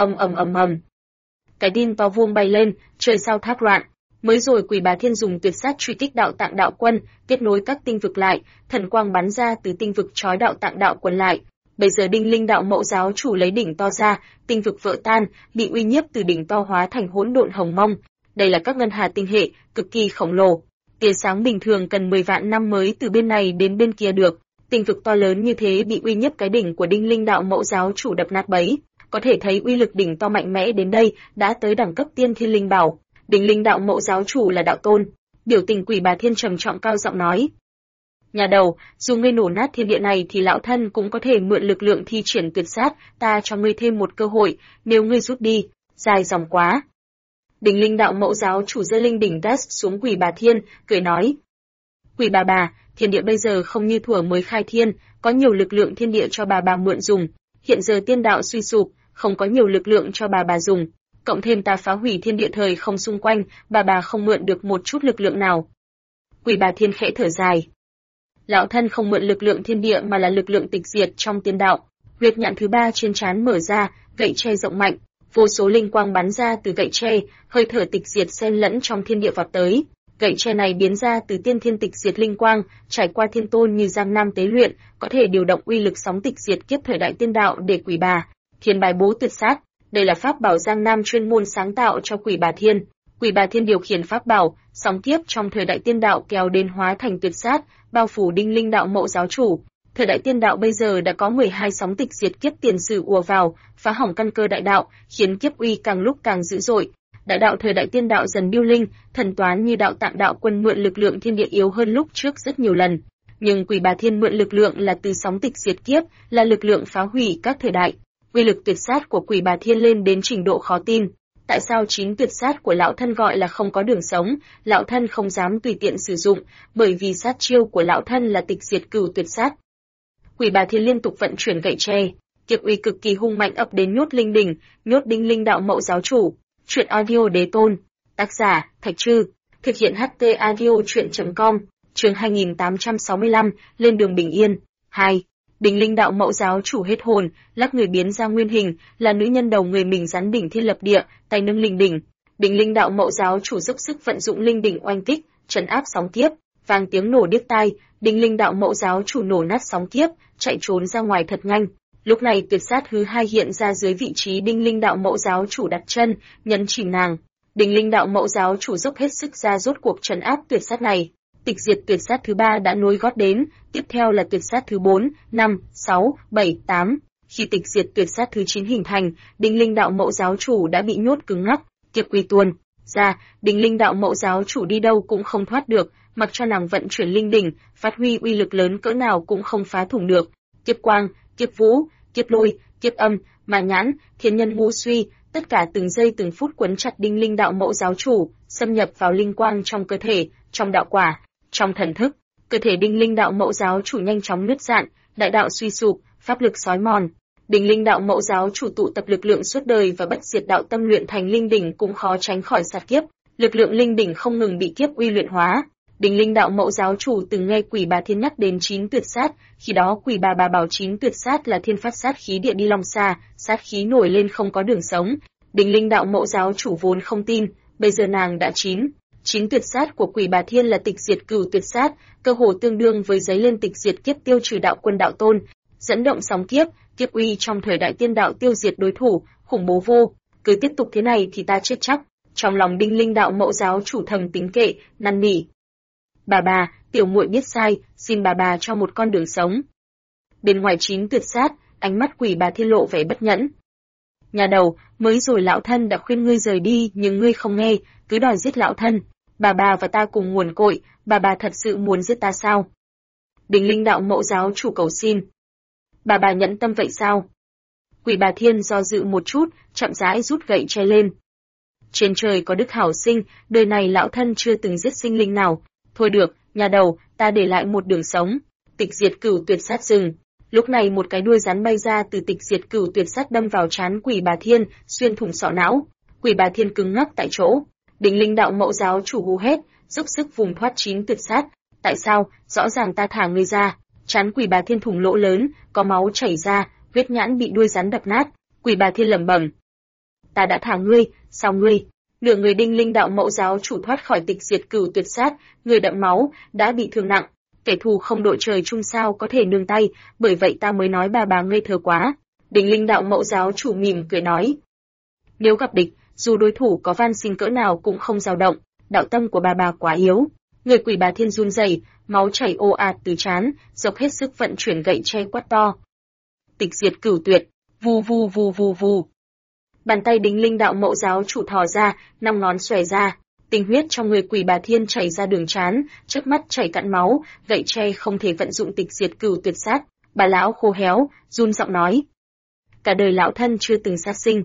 Cái đinh to vuông bay lên, trời sao thác loạn. Mới rồi Quỷ Bà Thiên dùng tuyệt sát truy kích đạo tạng đạo quân, kết nối các tinh vực lại, thần quang bắn ra từ tinh vực trói đạo tạng đạo quân lại. Bây giờ Đinh Linh đạo mẫu giáo chủ lấy đỉnh to ra, tinh vực vỡ tan, bị uy nhiếp từ đỉnh to hóa thành hỗn độn hồng mông. Đây là các ngân hà tinh hệ, cực kỳ khổng lồ. Tia sáng bình thường cần 10 vạn năm mới từ bên này đến bên kia được. Tinh vực to lớn như thế bị uy nhiếp cái đỉnh của Đinh Linh đạo mẫu giáo chủ đập nát bấy. Có thể thấy uy lực đỉnh to mạnh mẽ đến đây đã tới đẳng cấp tiên thiên linh bảo. Đỉnh Linh đạo mẫu giáo chủ là đạo tôn. Biểu tình Quỷ Bà Thiên trầm trọng cao giọng nói. Nhà đầu, dù ngươi nổ nát thiên địa này thì lão thân cũng có thể mượn lực lượng thi triển tuyệt sát, ta cho ngươi thêm một cơ hội, nếu ngươi rút đi, dài dòng quá. Đỉnh Linh đạo mẫu giáo chủ giơ linh đỉnh đắt xuống Quỷ Bà Thiên, cười nói. Quỷ bà, thiên địa bây giờ không như thuở mới khai thiên, có nhiều lực lượng thiên địa cho bà mượn dùng. Hiện giờ tiên đạo suy sụp, không có nhiều lực lượng cho bà dùng. Cộng thêm ta phá hủy thiên địa thời không xung quanh, bà không mượn được một chút lực lượng nào. Quỷ Bà Thiên khẽ thở dài. Lão thân không mượn lực lượng thiên địa mà là lực lượng tịch diệt trong tiên đạo. Huyệt nhãn thứ 3 trên trán mở ra, gậy tre rộng mạnh, vô số linh quang bắn ra từ gậy tre, hơi thở tịch diệt xen lẫn trong thiên địa vọt tới. Gậy tre này biến ra từ tiên thiên tịch diệt linh quang, trải qua thiên tôn như Giang Nam tế luyện, có thể điều động uy lực sóng tịch diệt kiếp thời đại tiên đạo để Quỷ Bà Thiên bài bố tuyệt sát. Đây là pháp bảo Giang Nam chuyên môn sáng tạo cho Quỷ Bà Thiên. Quỷ Bà Thiên điều khiển pháp bảo, sóng kiếp trong thời đại tiên đạo kéo đến hóa thành tuyệt sát, bao phủ Đinh Linh đạo mẫu giáo chủ. Thời đại tiên đạo bây giờ đã có 12 sóng tịch diệt kiếp tiền sử ùa vào, phá hỏng căn cơ đại đạo, khiến kiếp uy càng lúc càng dữ dội. Đại đạo thời đại tiên đạo dần điêu linh, thần toán như đạo tạng đạo quân mượn lực lượng thiên địa yếu hơn lúc trước rất nhiều lần. Nhưng Quỷ Bà Thiên mượn lực lượng là từ sóng tịch diệt kiếp, là lực lượng phá hủy các thời đại. Uy lực tuyệt sát của Quỷ Bà Thiên lên đến trình độ khó tin. Tại sao 9 tuyệt sát của lão thân gọi là không có đường sống, lão thân không dám tùy tiện sử dụng, bởi vì sát chiêu của lão thân là tịch diệt cửu tuyệt sát. Quỷ Bà Thiên liên tục vận chuyển gậy tre, kiếp uy cực kỳ hung mạnh ập đến nhốt linh đỉnh, nhốt Đinh Linh đạo mẫu giáo chủ. Truyện audio đế tôn, tác giả Thạch Trư, thực hiện HT audio truyện.com, chương 2865, lên đường bình yên. 2. Đỉnh Linh đạo mẫu giáo chủ hết hồn, lắc người biến ra nguyên hình, là nữ nhân đầu người mình rắn đỉnh thiên lập địa, tay nâng linh đỉnh. Đỉnh Linh đạo mẫu giáo chủ dốc sức vận dụng linh đỉnh oanh kích, trấn áp sóng kiếp, vang tiếng nổ điếc tai, Đỉnh Linh đạo mẫu giáo chủ nổ nát sóng kiếp, chạy trốn ra ngoài thật nhanh. Lúc này tuyệt sát thứ 2 hiện ra dưới vị trí Đinh Linh đạo mẫu giáo chủ đặt chân, nhấn chìm nàng. Đỉnh Linh Đạo Mẫu giáo chủ dốc hết sức ra rốt cuộc trấn áp tuyệt sát này. Tịch diệt tuyệt sát thứ 3 đã nối gót đến, tiếp theo là tuyệt sát thứ 4, 5, 6, 7, 8. Khi tịch diệt tuyệt sát thứ 9 hình thành, Đỉnh Linh Đạo Mẫu giáo chủ đã bị nhốt cứng ngắc, kiếp quy tuôn ra, Đỉnh Linh Đạo Mẫu giáo chủ đi đâu cũng không thoát được, mặc cho nàng vận chuyển linh đỉnh, phát huy uy lực lớn cỡ nào cũng không phá thủng được. Kiếp quang, kiếp vũ, kiếp lôi, kiếp âm, mà nhãn, thiên nhân ngũ suy, tất cả từng giây từng phút quấn chặt Đỉnh Linh Đạo Mẫu giáo chủ, xâm nhập vào linh quang trong cơ thể, trong đạo quả, trong thần thức. Cơ thể Đỉnh Linh Đạo Mẫu giáo chủ nhanh chóng nứt rạn, đại đạo suy sụp, pháp lực xói mòn. Đỉnh Linh Đạo Mẫu giáo chủ tụ tập lực lượng suốt đời và bất diệt đạo tâm luyện thành linh đỉnh cũng khó tránh khỏi sát kiếp, lực lượng linh đỉnh không ngừng bị kiếp uy luyện hóa. Đỉnh Linh Đạo Mẫu giáo chủ từng nghe Quỷ Bà Thiên nhắc đến 9 tuyệt sát, khi đó Quỷ Bà bảo 9 tuyệt sát là thiên phát sát khí địa đi long xa, sát khí nổi lên không có đường sống. Đỉnh Linh Đạo Mẫu giáo chủ vốn không tin, bây giờ nàng đã 9 tuyệt sát của Quỷ Bà Thiên là tịch diệt cửu tuyệt sát, cơ hồ tương đương với giấy lên tịch diệt kiếp tiêu trừ đạo quân đạo tôn, dẫn động sóng kiếp, kiếp uy trong thời đại tiên đạo tiêu diệt đối thủ, khủng bố vô, cứ tiếp tục thế này thì ta chết chắc. Trong lòng Đỉnh Linh Đạo Mẫu giáo chủ thầm tính kệ, năn nỉ. Bà, tiểu muội biết sai, xin bà cho một con đường sống. Bên ngoài 9 tuyệt sát, ánh mắt Quỷ Bà Thiên lộ vẻ bất nhẫn. Nhà đầu, mới rồi lão thân đã khuyên ngươi rời đi nhưng ngươi không nghe, cứ đòi giết lão thân. Bà và ta cùng nguồn cội, bà thật sự muốn giết ta sao? Đỉnh Linh Đạo Mẫu giáo chủ cầu xin. Bà nhẫn tâm vậy sao? Quỷ Bà Thiên do dự một chút, chậm rãi rút gậy tre lên. Trên trời có đức hảo sinh, đời này lão thân chưa từng giết sinh linh nào. Thôi được, nhà đầu, ta để lại một đường sống. Tịch diệt cửu tuyệt sát rừng. Lúc này một cái đuôi rắn bay ra từ tịch diệt cửu tuyệt sát đâm vào trán Quỷ Bà Thiên, xuyên thủng sọ não. Quỷ Bà Thiên cứng ngắc tại chỗ. Đỉnh Linh Đạo Mẫu giáo chủ hú hét, dốc sức vùng thoát 9 tuyệt sát. Tại sao? Rõ ràng ta thả ngươi ra. Trán Quỷ Bà Thiên thủng lỗ lớn, có máu chảy ra, huyết nhãn bị đuôi rắn đập nát. Quỷ Bà Thiên lẩm bẩm. Ta đã thả ngươi, sao ngươi? Nửa người Đỉnh Linh Đạo Mẫu giáo chủ thoát khỏi tịch diệt cửu tuyệt sát, người đẫm máu, đã bị thương nặng. Kẻ thù không đội trời chung sao có thể nương tay, bởi vậy ta mới nói bà ngây thơ quá. Đỉnh Linh Đạo Mẫu giáo chủ mỉm cười nói. Nếu gặp địch, dù đối thủ có van xin cỡ nào cũng không dao động, đạo tâm của bà quá yếu. Người Quỷ Bà Thiên run rẩy, máu chảy ồ ạt từ trán, dốc hết sức vận chuyển gậy tre quát to. Tịch diệt cửu tuyệt, vù vù vù vù vù. Bàn tay Đỉnh Linh Đạo Mẫu giáo chủ thò ra, 5 ngón xòe ra, tinh huyết trong người Quỷ Bà Thiên chảy ra đường trán, trước mắt chảy cạn máu, gậy tre không thể vận dụng tịch diệt cửu tuyệt sát. Bà lão khô héo, run giọng nói. Cả đời lão thân chưa từng sát sinh.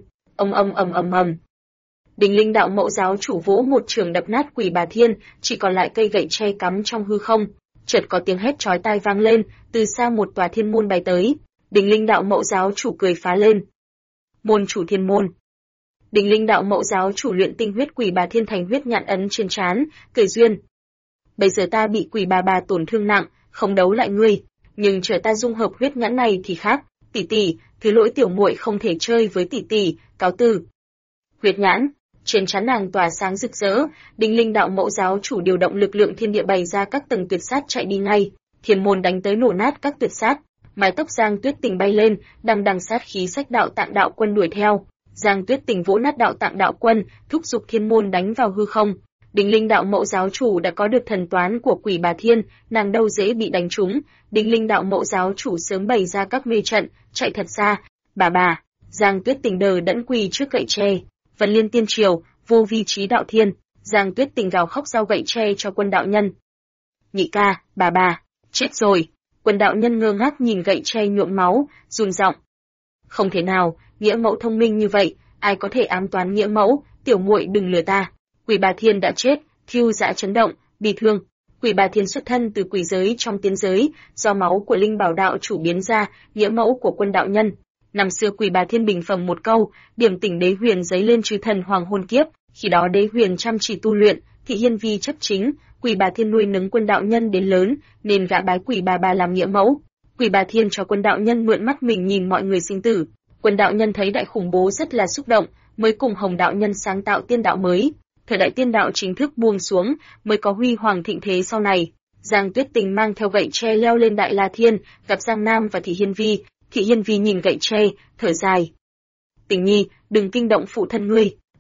Ầm. Đỉnh Linh Đạo Mẫu giáo chủ vỗ một trường đập nát Quỷ Bà Thiên, chỉ còn lại cây gậy tre cắm trong hư không. Chợt có tiếng hét chói tai vang lên, từ xa một tòa thiên môn bay tới. Đỉnh Linh Đạo Mẫu giáo chủ cười phá lên. Môn chủ thiên môn. Đỉnh Linh Đạo Mẫu giáo chủ luyện tinh huyết Quỷ Bà Thiên thành huyết nhạn ấn trên trán, cười duyên. Bây giờ ta bị Quỷ Bà tổn thương nặng, không đấu lại ngươi, nhưng chờ ta dung hợp huyết nhãn này thì khác. Tỷ, thứ lỗi tiểu muội không thể chơi với tỷ, cáo từ. Huyết nhãn, trên trán nàng tỏa sáng rực rỡ, Đỉnh Linh Đạo Mẫu giáo chủ điều động lực lượng thiên địa bày ra các tầng tuyệt sát chạy đi ngay, thiên môn đánh tới nổ nát các tuyệt sát. Mái tóc Giang Tuyết Tình bay lên, đằng sát khí sách đạo tạng đạo quân đuổi theo. Giang Tuyết Tình vỗ nát đạo tạng đạo quân, thúc giục thiên môn đánh vào hư không. Đỉnh Linh Đạo Mẫu giáo chủ đã có được thần toán của Quỷ Bà Thiên, nàng đâu dễ bị đánh trúng. Đỉnh Linh Đạo Mẫu giáo chủ sớm bày ra các mê trận, chạy thật xa. Bà. Giang Tuyết Tình đờ đẫn quỳ trước gậy tre. Vân Liên Tiên Triều, vô vi trí đạo thiên. Giang Tuyết Tình gào khóc giao gậy tre cho Quân đạo nhân. Nhị ca, bà, chết rồi. Quân đạo nhân ngơ ngác nhìn gậy tre nhuộm máu, run giọng. Không thể nào, nghĩa mẫu thông minh như vậy, ai có thể ám toán nghĩa mẫu, tiểu muội đừng lừa ta. Quỷ Bà Thiên đã chết, Thiêu Dã chấn động, bi thương. Quỷ Bà Thiên xuất thân từ quỷ giới trong tiên giới, do máu của linh bảo đạo chủ biến ra, nghĩa mẫu của Quân đạo nhân. Năm xưa Quỷ Bà Thiên bình phẩm một câu, điểm tỉnh Đế Huyền giấy lên chư thần hoàng hôn kiếp, khi đó Đế Huyền chăm chỉ tu luyện, Thị Hiên Vi chấp chính, Quỷ Bà Thiên nuôi nấng Quân đạo nhân đến lớn, nên gã bái Quỷ Bà làm nghĩa mẫu. Quỷ Bà Thiên cho Quân đạo nhân mượn mắt mình nhìn mọi người sinh tử. Quân đạo nhân thấy đại khủng bố rất là xúc động, mới cùng Hồng đạo nhân sáng tạo tiên đạo mới. Thời đại tiên đạo chính thức buông xuống, mới có huy hoàng thịnh thế sau này. Giang Tuyết Tình mang theo gậy tre leo lên Đại La Thiên, gặp Giang Nam và Thị Hiên Vi. Thị Hiên Vi nhìn gậy tre, thở dài. Tình nhi, đừng kinh động phụ thân ngươi.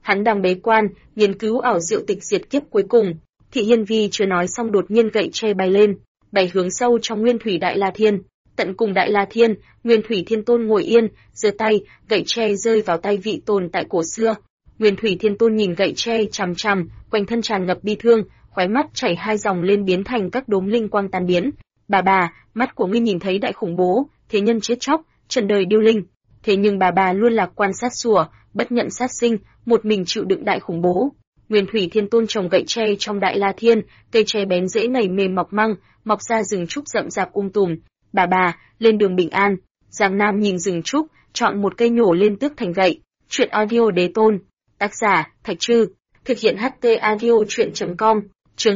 Hắn đang bế quan, nghiên cứu ảo diệu tịch diệt kiếp cuối cùng. Thị Hiên Vi chưa nói xong đột nhiên gậy tre bay lên, bay hướng sâu trong Nguyên Thủy Đại La Thiên. Tận cùng Đại La Thiên, Nguyên Thủy Thiên Tôn ngồi yên, giơ tay, gậy tre rơi vào tay vị tồn tại cổ xưa. Nguyên Thủy Thiên Tôn nhìn gậy tre chằm chằm, quanh thân tràn ngập bi thương, khóe mắt chảy hai dòng lên biến thành các đốm linh quang tan biến. Bà, mắt của ngươi nhìn thấy đại khủng bố, thế nhân chết chóc, trần đời điêu linh. Thế nhưng bà luôn lạc quan sát sủa, bất nhận sát sinh, một mình chịu đựng đại khủng bố. Nguyên Thủy Thiên Tôn trồng gậy tre trong Đại La Thiên, cây tre bén rễ nảy mềm mọc măng, mọc ra rừng trúc rậm rạp tùm. Bà, lên đường bình an. Giang Nam nhìn rừng trúc, chọn một cây nhổ lên tước thành gậy. Truyện audio đế tôn. Tác giả, Thạch Trư. Thực hiện HT audio truyện.com. Chương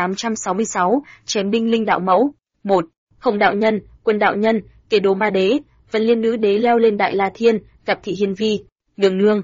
2866, chém binh linh đạo mẫu. 1. Hồng đạo nhân, Quân đạo nhân, Kế Đố Ma Đế, Vân Liên nữ đế leo lên Đại La Thiên, gặp Thị Hiên Vi. Nương,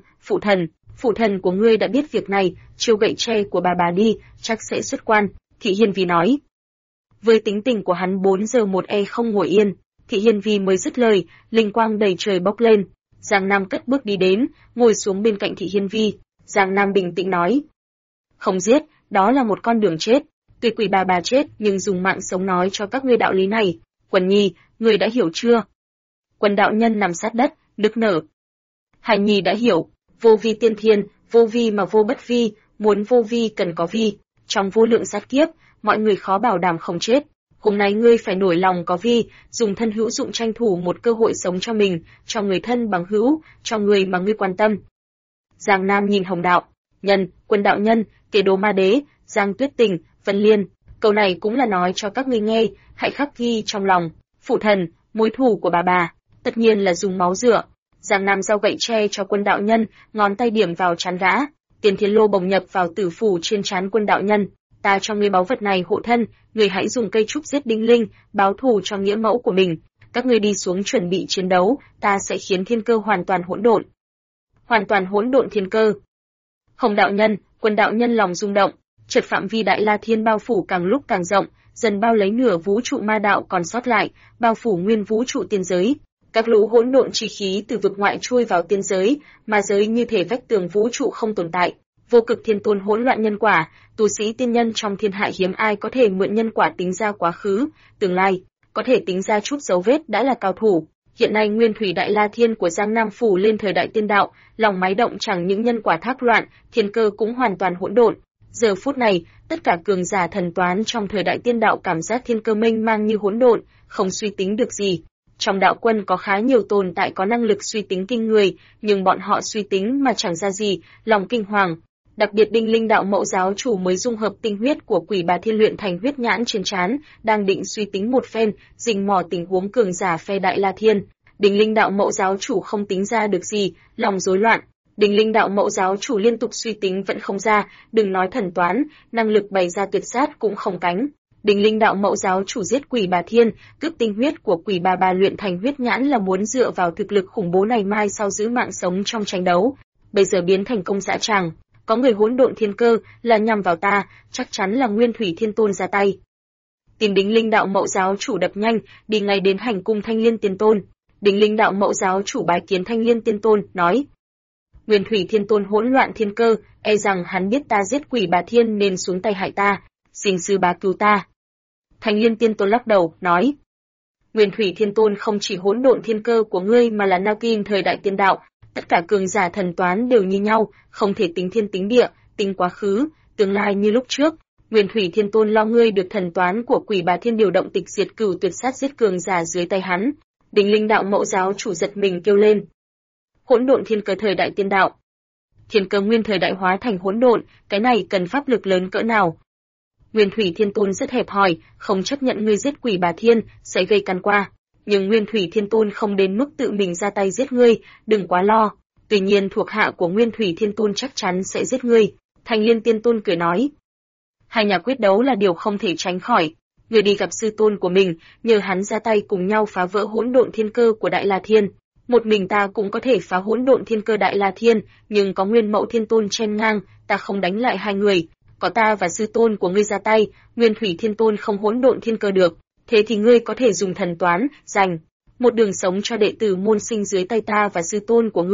phụ thần của ngươi đã biết việc này, chiêu gậy tre của bà đi, chắc sẽ xuất quan. Thị Hiên Vi nói. Với tính tình của hắn 4 giờ một không ngồi yên, Thị Hiên Vi mới dứt lời, linh quang đầy trời bốc lên. Giang Nam cất bước đi đến, ngồi xuống bên cạnh Thị Hiên Vi. Giang Nam bình tĩnh nói. Không giết, đó là một con đường chết. Tuy quỷ bà chết nhưng dùng mạng sống nói cho các ngươi đạo lý này. Quần Nhi, ngươi đã hiểu chưa? Quân đạo nhân nằm sát đất, nức nở. Hải Nhi đã hiểu, vô vi tiên thiên, vô vi mà vô bất vi, muốn vô vi cần có vi. Trong vô lượng sát kiếp, mọi người khó bảo đảm không chết. Hôm nay ngươi phải nổi lòng có vi, dùng thân hữu dụng tranh thủ một cơ hội sống cho mình, cho người thân bằng hữu, cho người mà ngươi quan tâm. Giang Nam nhìn Hồng đạo nhân, Quân đạo nhân, Kế Đố Ma Đế, Giang Tuyết Tình, Vân Liên. Câu này cũng là nói cho các ngươi nghe, hãy khắc ghi trong lòng. Phụ thần, mối thù của bà, tất nhiên là dùng máu rửa. Giang Nam giao gậy tre cho Quân đạo nhân, ngón tay điểm vào trán gã. Tiền Thiên Lô bồng nhập vào tử phủ trên trán Quân đạo nhân. Ta cho ngươi báu vật này hộ thân, ngươi hãy dùng cây trúc giết đinh linh, báo thù cho nghĩa mẫu của mình. Các ngươi đi xuống chuẩn bị chiến đấu, ta sẽ khiến thiên cơ hoàn toàn hỗn độn. Hoàn toàn hỗn độn thiên cơ. Hồng đạo nhân, Quân đạo nhân lòng rung động, chợt phạm vi Đại La Thiên bao phủ càng lúc càng rộng, dần bao lấy nửa vũ trụ ma đạo còn sót lại, bao phủ nguyên vũ trụ tiên giới. Các lũ hỗn độn chi khí từ vực ngoại chui vào tiên giới, ma giới như thể vách tường vũ trụ không tồn tại. Vô cực thiên tôn hỗn loạn nhân quả, tu sĩ tiên nhân trong thiên hạ hiếm ai có thể mượn nhân quả tính ra quá khứ, tương lai, có thể tính ra chút dấu vết đã là cao thủ. Hiện nay Nguyên Thủy Đại La Thiên của Giang Nam phủ lên thời đại tiên đạo, lòng máy động chẳng những nhân quả thác loạn, thiên cơ cũng hoàn toàn hỗn độn. Giờ phút này, tất cả cường giả thần toán trong thời đại tiên đạo cảm giác thiên cơ mênh mang như hỗn độn, không suy tính được gì. Trong đạo quân có khá nhiều tồn tại có năng lực suy tính kinh người, nhưng bọn họ suy tính mà chẳng ra gì, lòng kinh hoàng. Đặc biệt Đinh Linh đạo mẫu giáo chủ mới dung hợp tinh huyết của Quỷ Bà Thiên luyện thành huyết nhãn trên trán, đang định suy tính một phen, rình mò tình huống cường giả phe Đại La Thiên. Đinh Linh đạo mẫu giáo chủ không tính ra được gì, lòng rối loạn. Đinh Linh đạo mẫu giáo chủ liên tục suy tính vẫn không ra, đừng nói thần toán, năng lực bày ra tuyệt sát cũng không cánh. Đinh Linh đạo mẫu giáo chủ giết Quỷ Bà Thiên, cướp tinh huyết của Quỷ Bà luyện thành huyết nhãn là muốn dựa vào thực lực khủng bố này mai sau giữ mạng sống trong tranh đấu. Bây giờ biến thành công dã tràng, có người hỗn độn thiên cơ là nhằm vào ta, chắc chắn là Nguyên Thủy Thiên Tôn ra tay. Tìm Đinh Linh đạo mẫu giáo chủ đập nhanh, đi ngay đến hành cung Thanh Liên Tiên Tôn. Đinh Linh đạo mẫu giáo chủ bái kiến Thanh Liên Tiên Tôn, nói: Nguyên Thủy Thiên Tôn hỗn loạn thiên cơ, e rằng hắn biết ta giết Quỷ Bà Thiên nên xuống tay hại ta, xin sư bá cứu ta. Thanh Liên Tiên Tôn lắc đầu, nói: Nguyên Thủy Thiên Tôn không chỉ hỗn độn thiên cơ của ngươi mà là Nakin thời đại tiên đạo, tất cả cường giả thần toán đều như nhau, không thể tính thiên tính địa, tính quá khứ, tương lai như lúc trước. Nguyên Thủy Thiên Tôn lo ngươi được thần toán của Quỷ Bà Thiên điều động tịch diệt cửu tuyệt sát giết cường giả dưới tay hắn. Đinh Linh đạo mẫu giáo chủ giật mình kêu lên: Hỗn độn thiên cơ thời đại tiên đạo, thiên cơ nguyên thời đại hóa thành hỗn độn, cái này cần pháp lực lớn cỡ nào? Nguyên Thủy Thiên Tôn rất hẹp hòi, không chấp nhận ngươi giết Quỷ Bà Thiên sẽ gây căn qua, nhưng Nguyên Thủy Thiên Tôn không đến mức tự mình ra tay giết ngươi, đừng quá lo. Tuy nhiên thuộc hạ của Nguyên Thủy Thiên Tôn chắc chắn sẽ giết ngươi. Thanh Liên Tiên Tôn cười nói: Hai nhà quyết đấu là điều không thể tránh khỏi. Ngươi đi gặp sư tôn của mình, nhờ hắn ra tay cùng nhau phá vỡ hỗn độn thiên cơ của Đại La Thiên. Một mình ta cũng có thể phá hỗn độn thiên cơ Đại La Thiên, nhưng có Nguyên Mẫu Thiên Tôn chen ngang, ta không đánh lại hai người. Có ta và sư tôn của ngươi ra tay, Nguyên Thủy Thiên Tôn không hỗn độn thiên cơ được. Thế thì ngươi có thể dùng thần toán, dành một đường sống cho đệ tử môn sinh dưới tay ta và sư tôn của ngươi.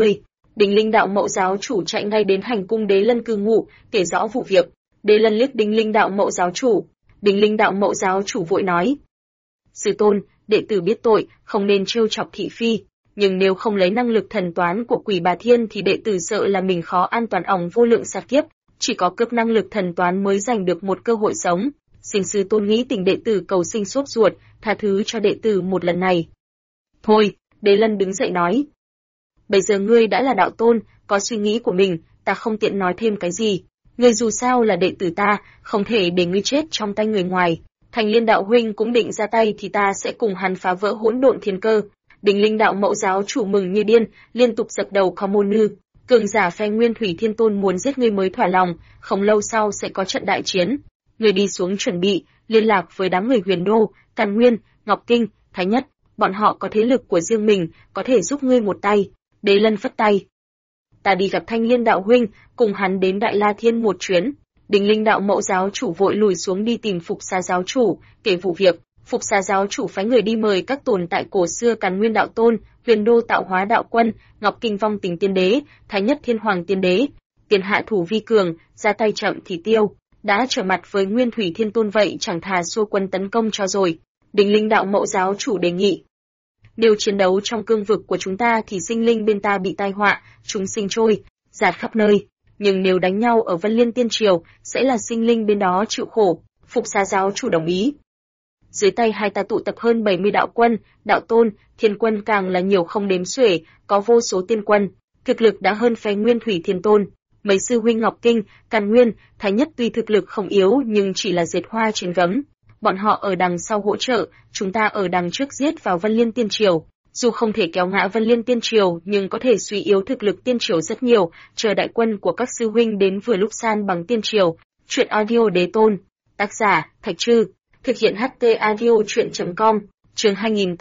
Đinh Linh đạo mẫu giáo chủ chạy ngay đến hành cung Đế Lân cư ngụ, kể rõ vụ việc. Đế Lân liếc Đinh Linh đạo mẫu giáo chủ. Đinh Linh đạo mẫu giáo chủ vội nói: "Sư tôn, đệ tử biết tội, không nên trêu chọc thị phi, nhưng nếu không lấy năng lực thần toán của Quỷ Bà Thiên thì đệ tử sợ là mình khó an toàn ỏng vô lượng sát kiếp, chỉ có cướp năng lực thần toán mới giành được một cơ hội sống. Xin sư tôn nghĩ tình đệ tử cầu sinh sốt ruột, tha thứ cho đệ tử một lần này." "Thôi," Đế Lân đứng dậy nói. "Bây giờ ngươi đã là đạo tôn, có suy nghĩ của mình, ta không tiện nói thêm cái gì. Ngươi dù sao là đệ tử ta, không thể để ngươi chết trong tay người ngoài. Thành Liên đạo huynh cũng định ra tay thì ta sẽ cùng hắn phá vỡ hỗn độn thiên cơ." Đinh Linh đạo mẫu giáo chủ mừng như điên, liên tục dập đầu khom môn nư. "Cường giả phe Nguyên Thủy Thiên Tôn muốn giết ngươi mới thỏa lòng, không lâu sau sẽ có trận đại chiến. Ngươi đi xuống chuẩn bị, liên lạc với đám người Huyền Đô, Càn Nguyên, Ngọc Kinh, Thái Nhất, bọn họ có thế lực của riêng mình, có thể giúp ngươi một tay." Đế Lân phất tay. "Ta đi gặp Thanh Liên đạo huynh, cùng hắn đến Đại La Thiên một chuyến." Đinh Linh đạo mẫu giáo chủ vội lùi xuống đi tìm Phục Xà giáo chủ, kể vụ việc. Phục Xà giáo chủ phái người đi mời các tồn tại cổ xưa Càn Nguyên đạo tôn, Huyền Đô tạo hóa đạo quân, Ngọc Kinh vong tình tiên đế, Thái Nhất thiên hoàng tiên đế. Tiền hạ thủ vi cường, ra tay chậm thì tiêu. Đã trở mặt với Nguyên Thủy Thiên Tôn vậy chẳng thà xua quân tấn công cho rồi. Đinh Linh đạo mẫu giáo chủ đề nghị: "Nếu chiến đấu trong cương vực của chúng ta thì sinh linh bên ta bị tai họa, chúng sinh trôi dạt khắp nơi. Nhưng nếu đánh nhau ở Vân Liên Tiên Triều, sẽ là sinh linh bên đó chịu khổ." Phục Xà giáo chủ đồng ý. Dưới tay hai ta tụ tập hơn 70 đạo quân, đạo tôn, thiên quân càng là nhiều không đếm xuể, có vô số tiên quân, thực lực đã hơn phe Nguyên Thủy Thiên Tôn. Mấy sư huynh Ngọc Kinh, Càn Nguyên, Thái Nhất tuy thực lực không yếu nhưng chỉ là dệt hoa trên gấm. Bọn họ ở đằng sau hỗ trợ, chúng ta ở đằng trước giết vào Vân Liên Tiên Triều. Dù không thể kéo ngã Vân Liên Tiên Triều nhưng có thể suy yếu thực lực Tiên Triều rất nhiều, chờ đại quân của các sư huynh đến vừa lúc san bằng Tiên Triều. Truyện audio Đế Tôn. Tác giả, Thạch Trư. Thực hiện HT audio truyện.com. Chương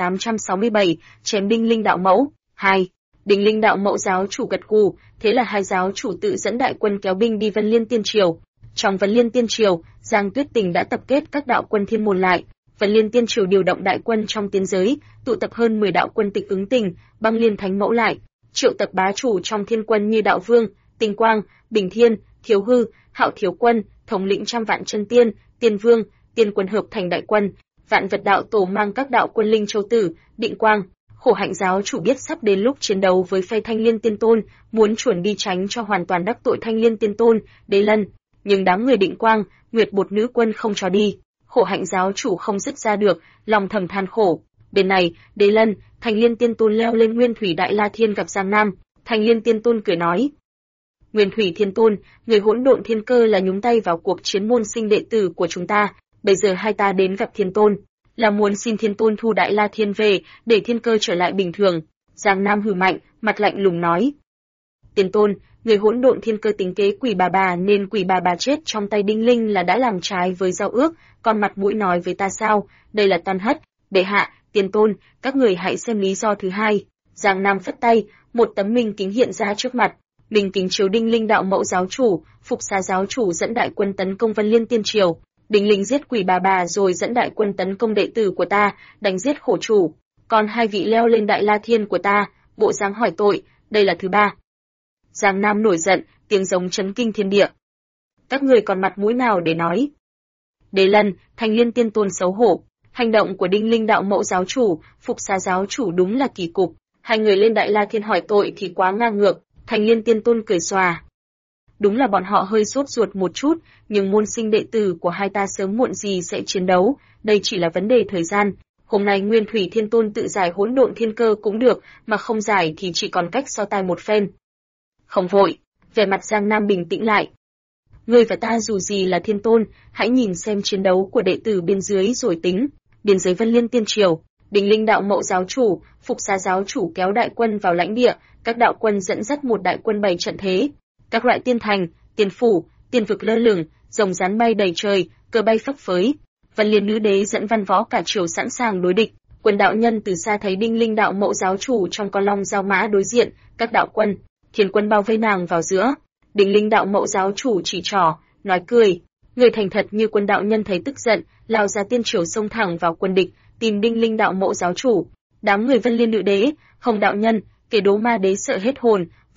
2867, chém Đinh Linh đạo mẫu. 2. Đinh Linh đạo mẫu giáo chủ gật gù, thế là hai giáo chủ tự dẫn đại quân kéo binh đi Vân Liên Tiên Triều. Trong Vân Liên Tiên Triều, Giang Tuyết Tình đã tập kết các đạo quân thiên môn lại. Vân Liên Tiên Triều điều động đại quân trong tiên giới, tụ tập hơn 10 đạo quân Tịch Ứng Tình, Băng Liên Thánh Mẫu lại, triệu tập bá chủ trong thiên quân như Đạo Vương, Tinh Quang, Bình Thiên, Thiếu Hư, Hạo Thiếu Quân, thống lĩnh trăm vạn chân tiên, Tiên Vương, Tiên quân hợp thành đại quân. Vạn Vật đạo tổ mang các đạo quân Linh Châu Tử, Định Quang. Khổ Hạnh giáo chủ biết sắp đến lúc chiến đấu với phe Thanh Liên Tiên Tôn, muốn chuẩn đi tránh cho hoàn toàn đắc tội Thanh Liên Tiên Tôn, Đế Lân, nhưng đám người Định Quang, Nguyệt Bột nữ quân không cho đi. Khổ Hạnh giáo chủ không dứt ra được, lòng thầm than khổ. Bên này, Đế Lân, Thanh Liên Tiên Tôn leo lên Nguyên Thủy Đại La Thiên gặp Giang Nam. Thanh Liên Tiên Tôn cười nói: "Nguyên Thủy Thiên Tôn, người hỗn độn thiên cơ là nhúng tay vào cuộc chiến môn sinh đệ tử của chúng ta. Bây giờ hai ta đến gặp Thiên Tôn, là muốn xin Thiên Tôn thu Đại La Thiên về, để thiên cơ trở lại bình thường." Giang Nam hừ mạnh, mặt lạnh lùng nói: "Tiên Tôn, người hỗn độn thiên cơ tính kế Quỷ Bà nên Quỷ Bà chết trong tay Đinh Linh là đã làm trái với giao ước, còn mặt mũi nói với ta sao? Đây là toan hất. Bệ hạ, Tiên Tôn, các người hãy xem lý do thứ hai." Giang Nam phất tay, một tấm minh kính hiện ra trước mặt. Minh kính chiếu Đinh Linh đạo mẫu giáo chủ, Phục Xà giáo chủ dẫn đại quân tấn công Vân Liên Tiên Triều. Đinh Linh giết Quỷ Bà rồi dẫn đại quân tấn công đệ tử của ta, đánh giết khổ chủ. Còn hai vị leo lên Đại La Thiên của ta, bộ dáng hỏi tội, đây là thứ ba. Giang Nam nổi giận, tiếng giống chấn kinh thiên địa. Các người còn mặt mũi nào để nói? Đế Lân, Thanh Liên Tiên Tôn xấu hổ. Hành động của Đinh Linh đạo mẫu giáo chủ, Phục Xà giáo chủ đúng là kỳ cục. Hai người lên Đại La Thiên hỏi tội thì quá ngang ngược. Thanh Liên Tiên Tôn cười xòa. Đúng là bọn họ hơi sốt ruột một chút, nhưng môn sinh đệ tử của hai ta sớm muộn gì sẽ chiến đấu, đây chỉ là vấn đề thời gian. Hôm nay Nguyên Thủy Thiên Tôn tự giải hỗn độn thiên cơ cũng được, mà không giải thì chỉ còn cách so tài một phen. Không vội, vẻ mặt Giang Nam bình tĩnh lại. Ngươi và ta dù gì là Thiên Tôn, hãy nhìn xem chiến đấu của đệ tử bên dưới rồi tính. Biên giới Vân Liên Tiên Triều, Đinh Linh đạo mẫu giáo chủ, Phục Xà giáo chủ kéo đại quân vào lãnh địa, các đạo quân dẫn dắt một đại quân bày trận thế. Các loại tiên thành, tiên phủ, tiên vực lơ lửng, rồng rắn bay đầy trời, cờ bay phấp phới. Vân Liên nữ đế dẫn văn võ cả triều sẵn sàng đối địch. Quân đạo nhân từ xa thấy Đinh Linh đạo mẫu giáo chủ trong con long giao mã đối diện, các đạo quân, thiên quân bao vây nàng vào giữa. Đinh Linh đạo mẫu giáo chủ chỉ trỏ, nói cười. Người thành thật như quân đạo nhân thấy tức giận, lao ra tiên triều xông thẳng vào quân địch, tìm Đinh Linh đạo mẫu giáo chủ. Đám người Vân Liên nữ đế, Hồng đạo nhân, Kể Đố ma đế sợ hết hồn,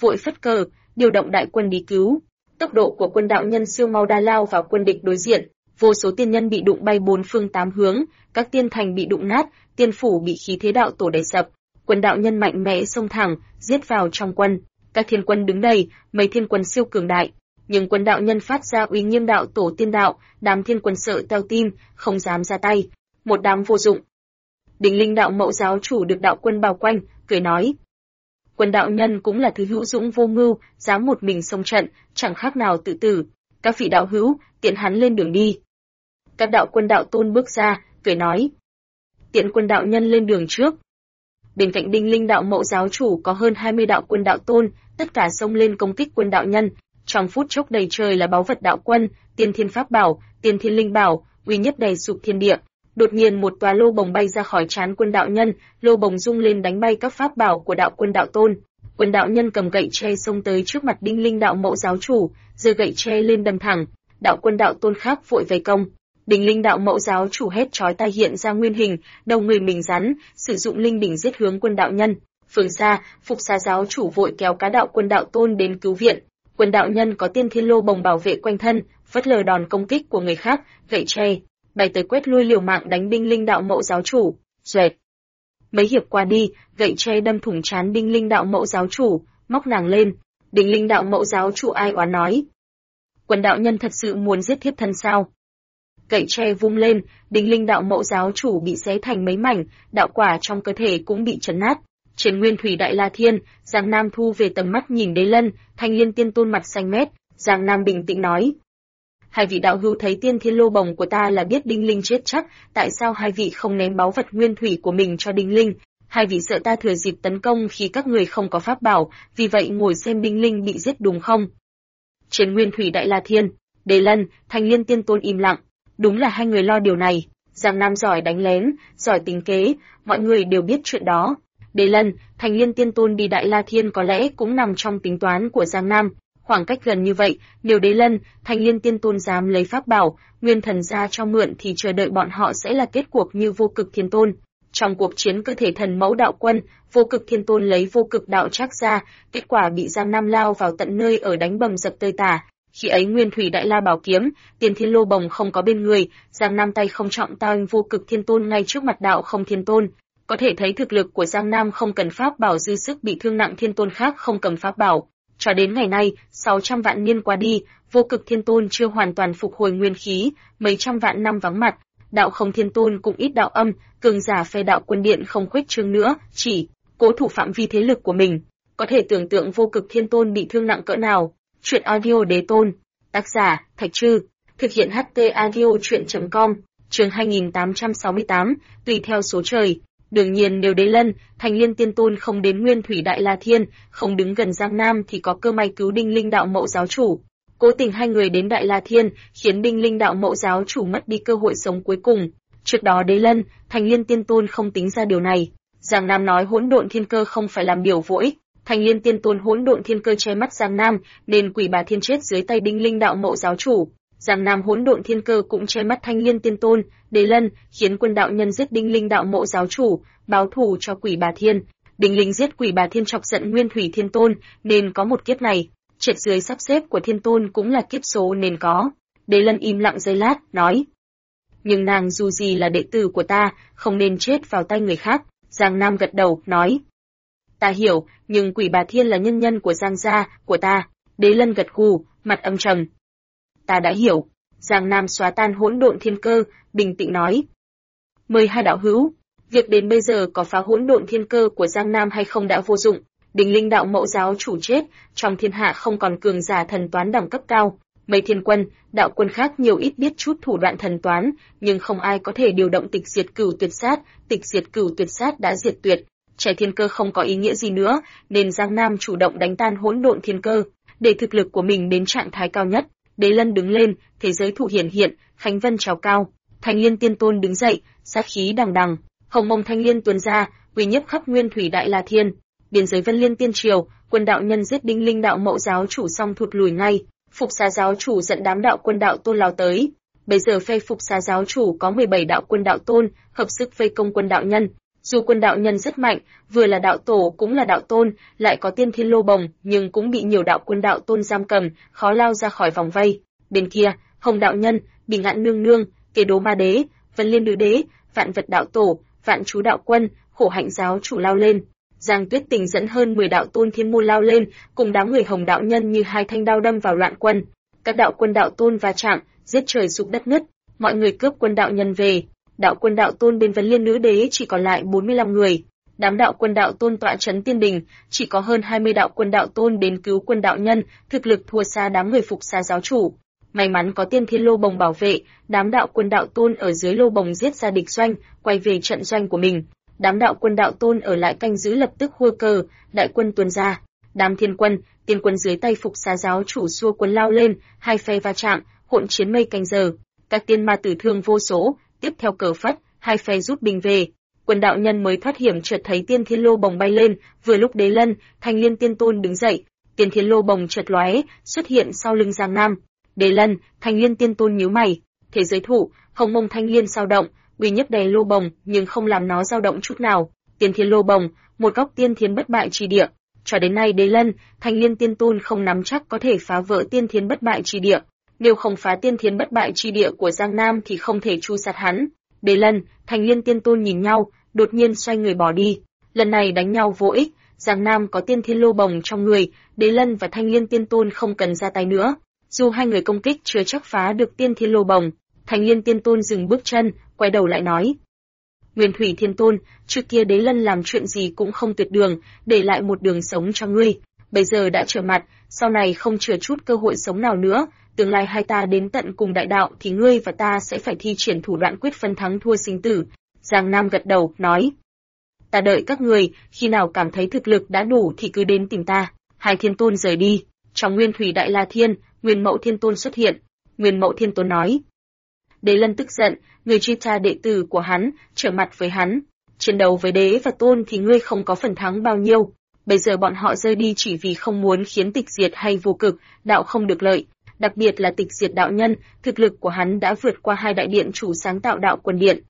vội phất cờ, điều động đại quân đi cứu. Tốc độ của quân đạo nhân siêu mau đa lao vào quân địch đối diện, vô số tiên nhân bị đụng bay bốn phương tám hướng, các tiên thành bị đụng nát, tiên phủ bị khí thế đạo tổ đẩy sập. Quân đạo nhân mạnh mẽ xông thẳng, giết vào trong quân. Các thiên quân đứng đầy, mấy thiên quân siêu cường đại, nhưng quân đạo nhân phát ra uy nghiêm đạo tổ tiên đạo, đám thiên quân sợ teo tim, không dám ra tay. Một đám vô dụng. Đỉnh Linh đạo mẫu giáo chủ được đạo quân bao quanh, cười nói: quân đạo nhân cũng là thứ hữu dũng vô mưu, dám một mình xông trận, chẳng khác nào tự tử. Các vị đạo hữu, tiện hắn lên đường đi. Các đạo quân đạo tôn bước ra, cười nói: tiện quân đạo nhân lên đường trước. Bên cạnh Đinh Linh đạo mẫu giáo chủ có hơn 20 đạo quân đạo tôn, tất cả xông lên công kích quân đạo nhân. Trong phút chốc đầy trời là báu vật đạo quân, tiên thiên pháp bảo, tiên thiên linh bảo, uy nhất đầy sụp thiên địa. Đột nhiên một tòa lô bồng bay ra khỏi trán quân đạo nhân, lô bồng rung lên đánh bay các pháp bảo của đạo quân đạo tôn. Quân đạo nhân cầm gậy tre xông tới trước mặt Đinh Linh đạo mẫu giáo chủ, giơ gậy tre lên đâm thẳng. Đạo quân đạo tôn khác vội vây công. Đinh Linh đạo mẫu giáo chủ hét chói tai hiện ra nguyên hình, đầu người mình rắn, sử dụng linh đỉnh giết hướng quân đạo nhân. Phương xa, Phục Xà giáo chủ vội kéo cá đạo quân đạo tôn đến cứu viện. Quân đạo nhân có tiên thiên lô bồng bảo vệ quanh thân, phớt lờ đòn công kích của người khác, gậy tre bay tới quét lui liều mạng đánh Đinh Linh đạo mẫu giáo chủ. Xoẹt. Mấy hiệp qua đi, gậy tre đâm thủng trán Đinh Linh đạo mẫu giáo chủ, móc nàng lên. Đinh Linh đạo mẫu giáo chủ ai oán nói: quân đạo nhân thật sự muốn giết thiếp thân sao? Gậy tre vung lên, Đinh Linh đạo mẫu giáo chủ bị xé thành mấy mảnh, đạo quả trong cơ thể cũng bị chấn nát. Trên Nguyên Thủy Đại La Thiên, Giang Nam thu về tầm mắt nhìn Đế Lân, Thanh Liên Tiên Tôn mặt xanh mét. Giang Nam bình tĩnh nói: hai vị đạo hữu thấy tiên thiên lô bồng của ta là biết Đinh Linh chết chắc, tại sao hai vị không ném báu vật nguyên thủy của mình cho Đinh Linh? Hai vị sợ ta thừa dịp tấn công khi các người không có pháp bảo, vì vậy ngồi xem Đinh Linh bị giết đúng không? Trên Nguyên Thủy Đại La Thiên, Đế Lân, Thanh Liên Tiên Tôn im lặng. Đúng là hai người lo điều này. Giang Nam giỏi đánh lén, giỏi tính kế, mọi người đều biết chuyện đó. Đế Lân, Thanh Liên Tiên Tôn đi Đại La Thiên có lẽ cũng nằm trong tính toán của Giang Nam. Khoảng cách gần như vậy, nếu Đế Lân, Thanh Liên Tiên Tôn dám lấy pháp bảo, Nguyên Thần ra cho mượn thì chờ đợi bọn họ sẽ là kết cuộc như Vô Cực Thiên Tôn. Trong cuộc chiến cơ thể thần mẫu đạo quân, Vô Cực Thiên Tôn lấy Vô Cực đạo trác ra, kết quả bị Giang Nam lao vào tận nơi ở đánh bầm dập tơi tả. Khi ấy Nguyên Thủy Đại La bảo kiếm, Tiên Thiên Lô Bồng không có bên người, Giang Nam tay không trọng tao Vô Cực Thiên Tôn ngay trước mặt đạo không Thiên Tôn. Có thể thấy thực lực của Giang Nam không cần pháp bảo dư sức bị thương nặng Thiên Tôn khác không cầm pháp bảo. Cho đến ngày nay, 600 vạn niên qua đi, Vô Cực Thiên Tôn chưa hoàn toàn phục hồi nguyên khí, mấy trăm vạn năm vắng mặt, đạo không Thiên Tôn cũng ít đạo âm, cường giả phe đạo quân điện không khuếch trương nữa, chỉ cố thủ phạm vi thế lực của mình. Có thể tưởng tượng Vô Cực Thiên Tôn bị thương nặng cỡ nào. Truyện audio Đế Tôn, tác giả Thạch Trư, thực hiện HT audio truyện.com, chương 2868, tùy theo số trời. Đương nhiên nếu Đế Lân, Thanh Liên Tiên Tôn không đến Nguyên Thủy Đại La Thiên, không đứng gần Giang Nam thì có cơ may cứu Đinh Linh đạo mẫu giáo chủ. Cố tình hai người đến Đại La Thiên, khiến Đinh Linh đạo mẫu giáo chủ mất đi cơ hội sống cuối cùng. Trước đó Đế Lân, Thanh Liên Tiên Tôn không tính ra điều này. Giang Nam nói hỗn độn thiên cơ không phải làm biểu vỗi. Thanh Liên Tiên Tôn hỗn độn thiên cơ che mắt Giang Nam, nên Quỷ Bà Thiên chết dưới tay Đinh Linh đạo mẫu giáo chủ. Giang Nam hỗn độn thiên cơ cũng che mắt Thanh Liên Tiên Tôn, Đế Lân, khiến quân đạo nhân giết Đinh Linh đạo mẫu giáo chủ, báo thù cho Quỷ Bà Thiên. Đinh Linh giết Quỷ Bà Thiên chọc giận Nguyên Thủy Thiên Tôn, nên có một kiếp này. Trệt dưới sắp xếp của Thiên Tôn cũng là kiếp số nên có. Đế Lân im lặng giây lát, nói: nhưng nàng dù gì là đệ tử của ta, không nên chết vào tay người khác. Giang Nam gật đầu, nói: ta hiểu, nhưng Quỷ Bà Thiên là nhân nhân của Giang gia, của ta. Đế Lân gật gù, mặt âm trầm. Ta đã hiểu. Giang Nam xóa tan hỗn độn thiên cơ, bình tĩnh nói: mời hai đạo hữu, việc đến bây giờ có phá hỗn độn thiên cơ của Giang Nam hay không đã vô dụng. Đinh Linh đạo mẫu giáo chủ chết, trong thiên hạ không còn cường giả thần toán đẳng cấp cao. Mấy thiên quân, đạo quân khác nhiều ít biết chút thủ đoạn thần toán, nhưng không ai có thể điều động tịch diệt cửu tuyệt sát. Tịch diệt cửu tuyệt sát đã diệt tuyệt, trẻ thiên cơ không có ý nghĩa gì nữa, nên Giang Nam chủ động đánh tan hỗn độn thiên cơ, để thực lực của mình đến trạng thái cao nhất. Đế Lân đứng lên, thế giới thủ hiển hiện, Khánh Vân trào cao. Thanh Liên Tiên Tôn đứng dậy, sát khí đằng đằng, hồng mông thanh liên tuôn ra, uy nhiếp khắp Nguyên Thủy Đại La Thiên. Biên giới Vân Liên Tiên Triều, quân đạo nhân giết Đinh Linh đạo mẫu giáo chủ xong thụt lùi ngay. Phục Xà giáo chủ dẫn đám đạo quân đạo tôn lao tới. Bây giờ phe Phục Xà giáo chủ có 17 đạo quân đạo tôn, hợp sức vây công quân đạo nhân. Dù quân đạo nhân rất mạnh, vừa là đạo tổ cũng là đạo tôn, lại có tiên thiên lô bồng, nhưng cũng bị nhiều đạo quân đạo tôn giam cầm, khó lao ra khỏi vòng vây. Bên kia, Hồng đạo nhân, Bỉ Ngạn nương nương, Kế Đố ma đế, Vân Liên nữ đế, Vạn vật đạo tổ, Vạn chú đạo quân, Khổ hạnh giáo chủ lao lên. Giang Tuyết Tình dẫn hơn 10 đạo tôn thiên môn lao lên, cùng đám người Hồng đạo nhân như hai thanh đao đâm vào loạn quân. Các đạo quân đạo tôn va chạm, giết trời sụp đất nứt, mọi người cướp quân đạo nhân về. Đạo quân đạo tôn bên Vân Liên nữ đế chỉ còn lại 45 người. Đám đạo quân đạo tôn tọa trấn tiên đình, chỉ có hơn 20 đạo quân đạo tôn đến cứu quân đạo nhân, thực lực thua xa đám người phục xá giáo chủ. May mắn có tiên thiên lô bồng bảo vệ, đám đạo quân đạo tôn ở dưới lô bồng giết ra địch doanh, quay về trận doanh của mình. Đám đạo quân đạo tôn ở lại canh giữ lập tức hua cờ, đại quân tuôn ra. Đám thiên quân, tiên quân dưới tay phục xá giáo chủ xua quân lao lên, hai phe va chạm, hỗn chiến mây canh giờ. Các tiên ma tử thương vô số, tiếp theo cờ phất, hai phe rút binh về. Quân đạo nhân mới thoát hiểm chợt thấy tiên thiên lô bồng bay lên, vừa lúc Đế Lân, Thanh Liên tiên tôn đứng dậy, tiên thiên lô bồng chợt lóe, xuất hiện sau lưng Giang Nam. Đế Lân, Thanh Liên tiên tôn nhíu mày, thế giới thụ, Hồng Mông Thanh Liên dao động, uy nhấp đầy lô bồng, nhưng không làm nó dao động chút nào. Tiên thiên lô bồng, một góc tiên thiên bất bại chi địa. Cho đến nay Đế Lân, Thanh Liên tiên tôn không nắm chắc có thể phá vỡ tiên thiên bất bại chi địa. Nếu không phá tiên thiên bất bại chi địa của Giang Nam thì không thể tru sát hắn. Đế Lân, Thanh Liên tiên tôn nhìn nhau, đột nhiên xoay người bỏ đi. Lần này đánh nhau vô ích, Giang Nam có tiên thiên lô bồng trong người, Đế Lân và Thanh Liên tiên tôn không cần ra tay nữa. Dù hai người công kích chưa chắc phá được tiên thiên lô bồng, Thanh Liên tiên tôn dừng bước chân, quay đầu lại nói: Nguyên Thủy Thiên Tôn, trước kia Đế Lân làm chuyện gì cũng không tuyệt đường, để lại một đường sống cho ngươi. Bây giờ đã trở mặt, sau này không chừa chút cơ hội sống nào nữa. Tương lai hai ta đến tận cùng đại đạo thì ngươi và ta sẽ phải thi triển thủ đoạn quyết phân thắng thua sinh tử. Giang Nam gật đầu, nói: Ta đợi các người, khi nào cảm thấy thực lực đã đủ thì cứ đến tìm ta. Hai thiên tôn rời đi. Trong Nguyên Thủy Đại La Thiên, Nguyên Mậu Thiên Tôn xuất hiện. Nguyên Mậu Thiên Tôn nói: Đế Lân tức giận, người truy tra đệ tử của hắn, trở mặt với hắn. Chiến đấu với đế và tôn thì ngươi không có phần thắng bao nhiêu. Bây giờ bọn họ rơi đi chỉ vì không muốn khiến tịch diệt hay vô cực, đạo không được lợi. Đặc biệt là tịch diệt đạo nhân, thực lực của hắn đã vượt qua hai đại điện chủ sáng tạo đạo quần điện.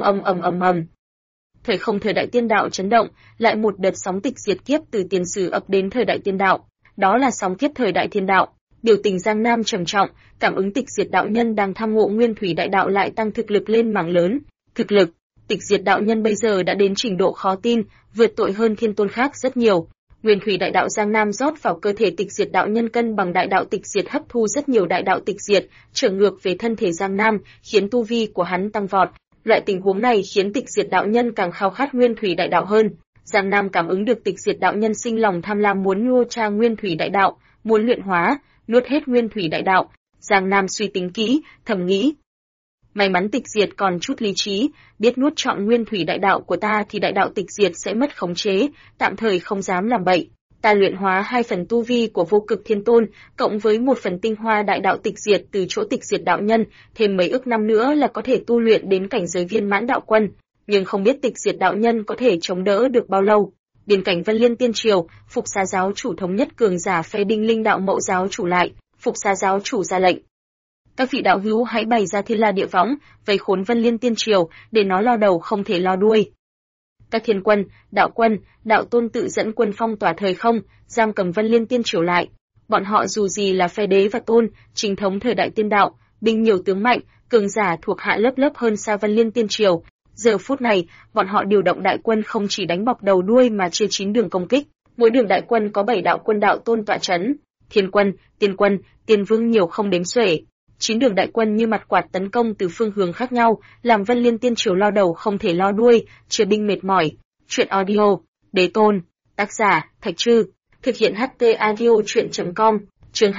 Ầm. Thời không thời đại tiên đạo chấn động, lại một đợt sóng tịch diệt kiếp từ tiền sử ập đến thời đại tiên đạo. Đó là sóng kiếp thời đại thiên đạo. Biểu tình Giang Nam trầm trọng, cảm ứng tịch diệt đạo nhân đang tham ngộ Nguyên Thủy Đại Đạo lại tăng thực lực lên mảng lớn. Thực lực, tịch diệt đạo nhân bây giờ đã đến trình độ khó tin, vượt tội hơn thiên tôn khác rất nhiều. Nguyên Thủy Đại Đạo Giang Nam rót vào cơ thể tịch diệt đạo nhân cân bằng đại đạo tịch diệt hấp thu rất nhiều đại đạo tịch diệt, trở ngược về thân thể Giang Nam, khiến tu vi của hắn tăng vọt. Loại tình huống này khiến tịch diệt đạo nhân càng khao khát Nguyên Thủy Đại Đạo hơn. Giang Nam cảm ứng được tịch diệt đạo nhân sinh lòng tham lam muốn nuốt tra Nguyên Thủy Đại Đạo, muốn luyện hóa, nuốt hết Nguyên Thủy Đại Đạo. Giang Nam suy tính kỹ, thầm nghĩ: may mắn tịch diệt còn chút lý trí, biết nuốt trọn Nguyên Thủy Đại Đạo của ta thì đại đạo tịch diệt sẽ mất khống chế, tạm thời không dám làm bậy. Ta luyện hóa 2 phần tu vi của vô cực thiên tôn, cộng với 1 phần tinh hoa đại đạo tịch diệt từ chỗ tịch diệt đạo nhân, thêm mấy ức năm nữa là có thể tu luyện đến cảnh giới viên mãn đạo quân. Nhưng không biết tịch diệt đạo nhân có thể chống đỡ được bao lâu. Biên cảnh Vân Liên Tiên Triều, Phục Xá giáo chủ thống nhất cường giả phe Đinh Linh đạo mẫu giáo chủ lại, Phục Xá giáo chủ ra lệnh: các vị đạo hữu hãy bày ra thiên la địa võng, vây khốn Vân Liên Tiên Triều, để nó lo đầu không thể lo đuôi. Các thiên quân, đạo tôn tự dẫn quân phong tỏa thời không, giam cầm Vân Liên Tiên Triều lại. Bọn họ dù gì là phe đế và tôn, chính thống thời đại tiên đạo, binh nhiều tướng mạnh, cường giả thuộc hạ lớp lớp hơn xa Vân Liên Tiên Triều. Giờ phút này, bọn họ điều động đại quân không chỉ đánh bọc đầu đuôi mà chia 9 đường công kích. Mỗi đường đại quân có 7 đạo quân đạo tôn tọa trấn, thiên quân, tiên vương nhiều không đếm xuể. 9 đường đại quân như mặt quạt tấn công từ phương hướng khác nhau, làm Vân Liên Tiên Triều lo đầu không thể lo đuôi, chia binh mệt mỏi. Truyện audio, Đế Tôn, tác giả, Thạch Trư, thực hiện HT audio truyện.com, chương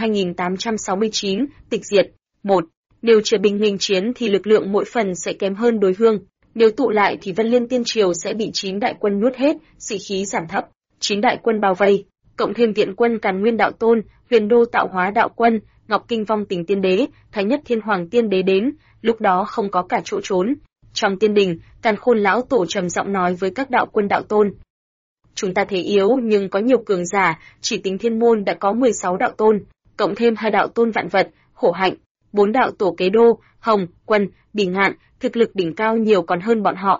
2869, tịch diệt. 1. Nếu chia binh nghênh chiến thì lực lượng mỗi phần sẽ kém hơn đối phương. Nếu tụ lại thì Vân Liên Tiên Triều sẽ bị 9 đại quân nuốt hết, sĩ khí giảm thấp. 9 đại quân bao vây, cộng thêm viện quân Càn Nguyên đạo tôn, Huyền Đô tạo hóa đạo quân, Ngọc Kinh Vong Tình Tiên Đế, Thái Nhất Thiên Hoàng Tiên Đế đến, lúc đó không có cả chỗ trốn. Trong tiên đình, Càn Khôn lão tổ trầm giọng nói với các đạo quân đạo tôn: chúng ta thế yếu nhưng có nhiều cường giả, chỉ tính thiên môn đã có 16 đạo tôn, cộng thêm 2 đạo tôn vạn vật, Khổ Hạnh, 4 đạo tổ Kế Đô, Hồng, Quân, Bỉ Ngạn, thực lực đỉnh cao nhiều còn hơn bọn họ.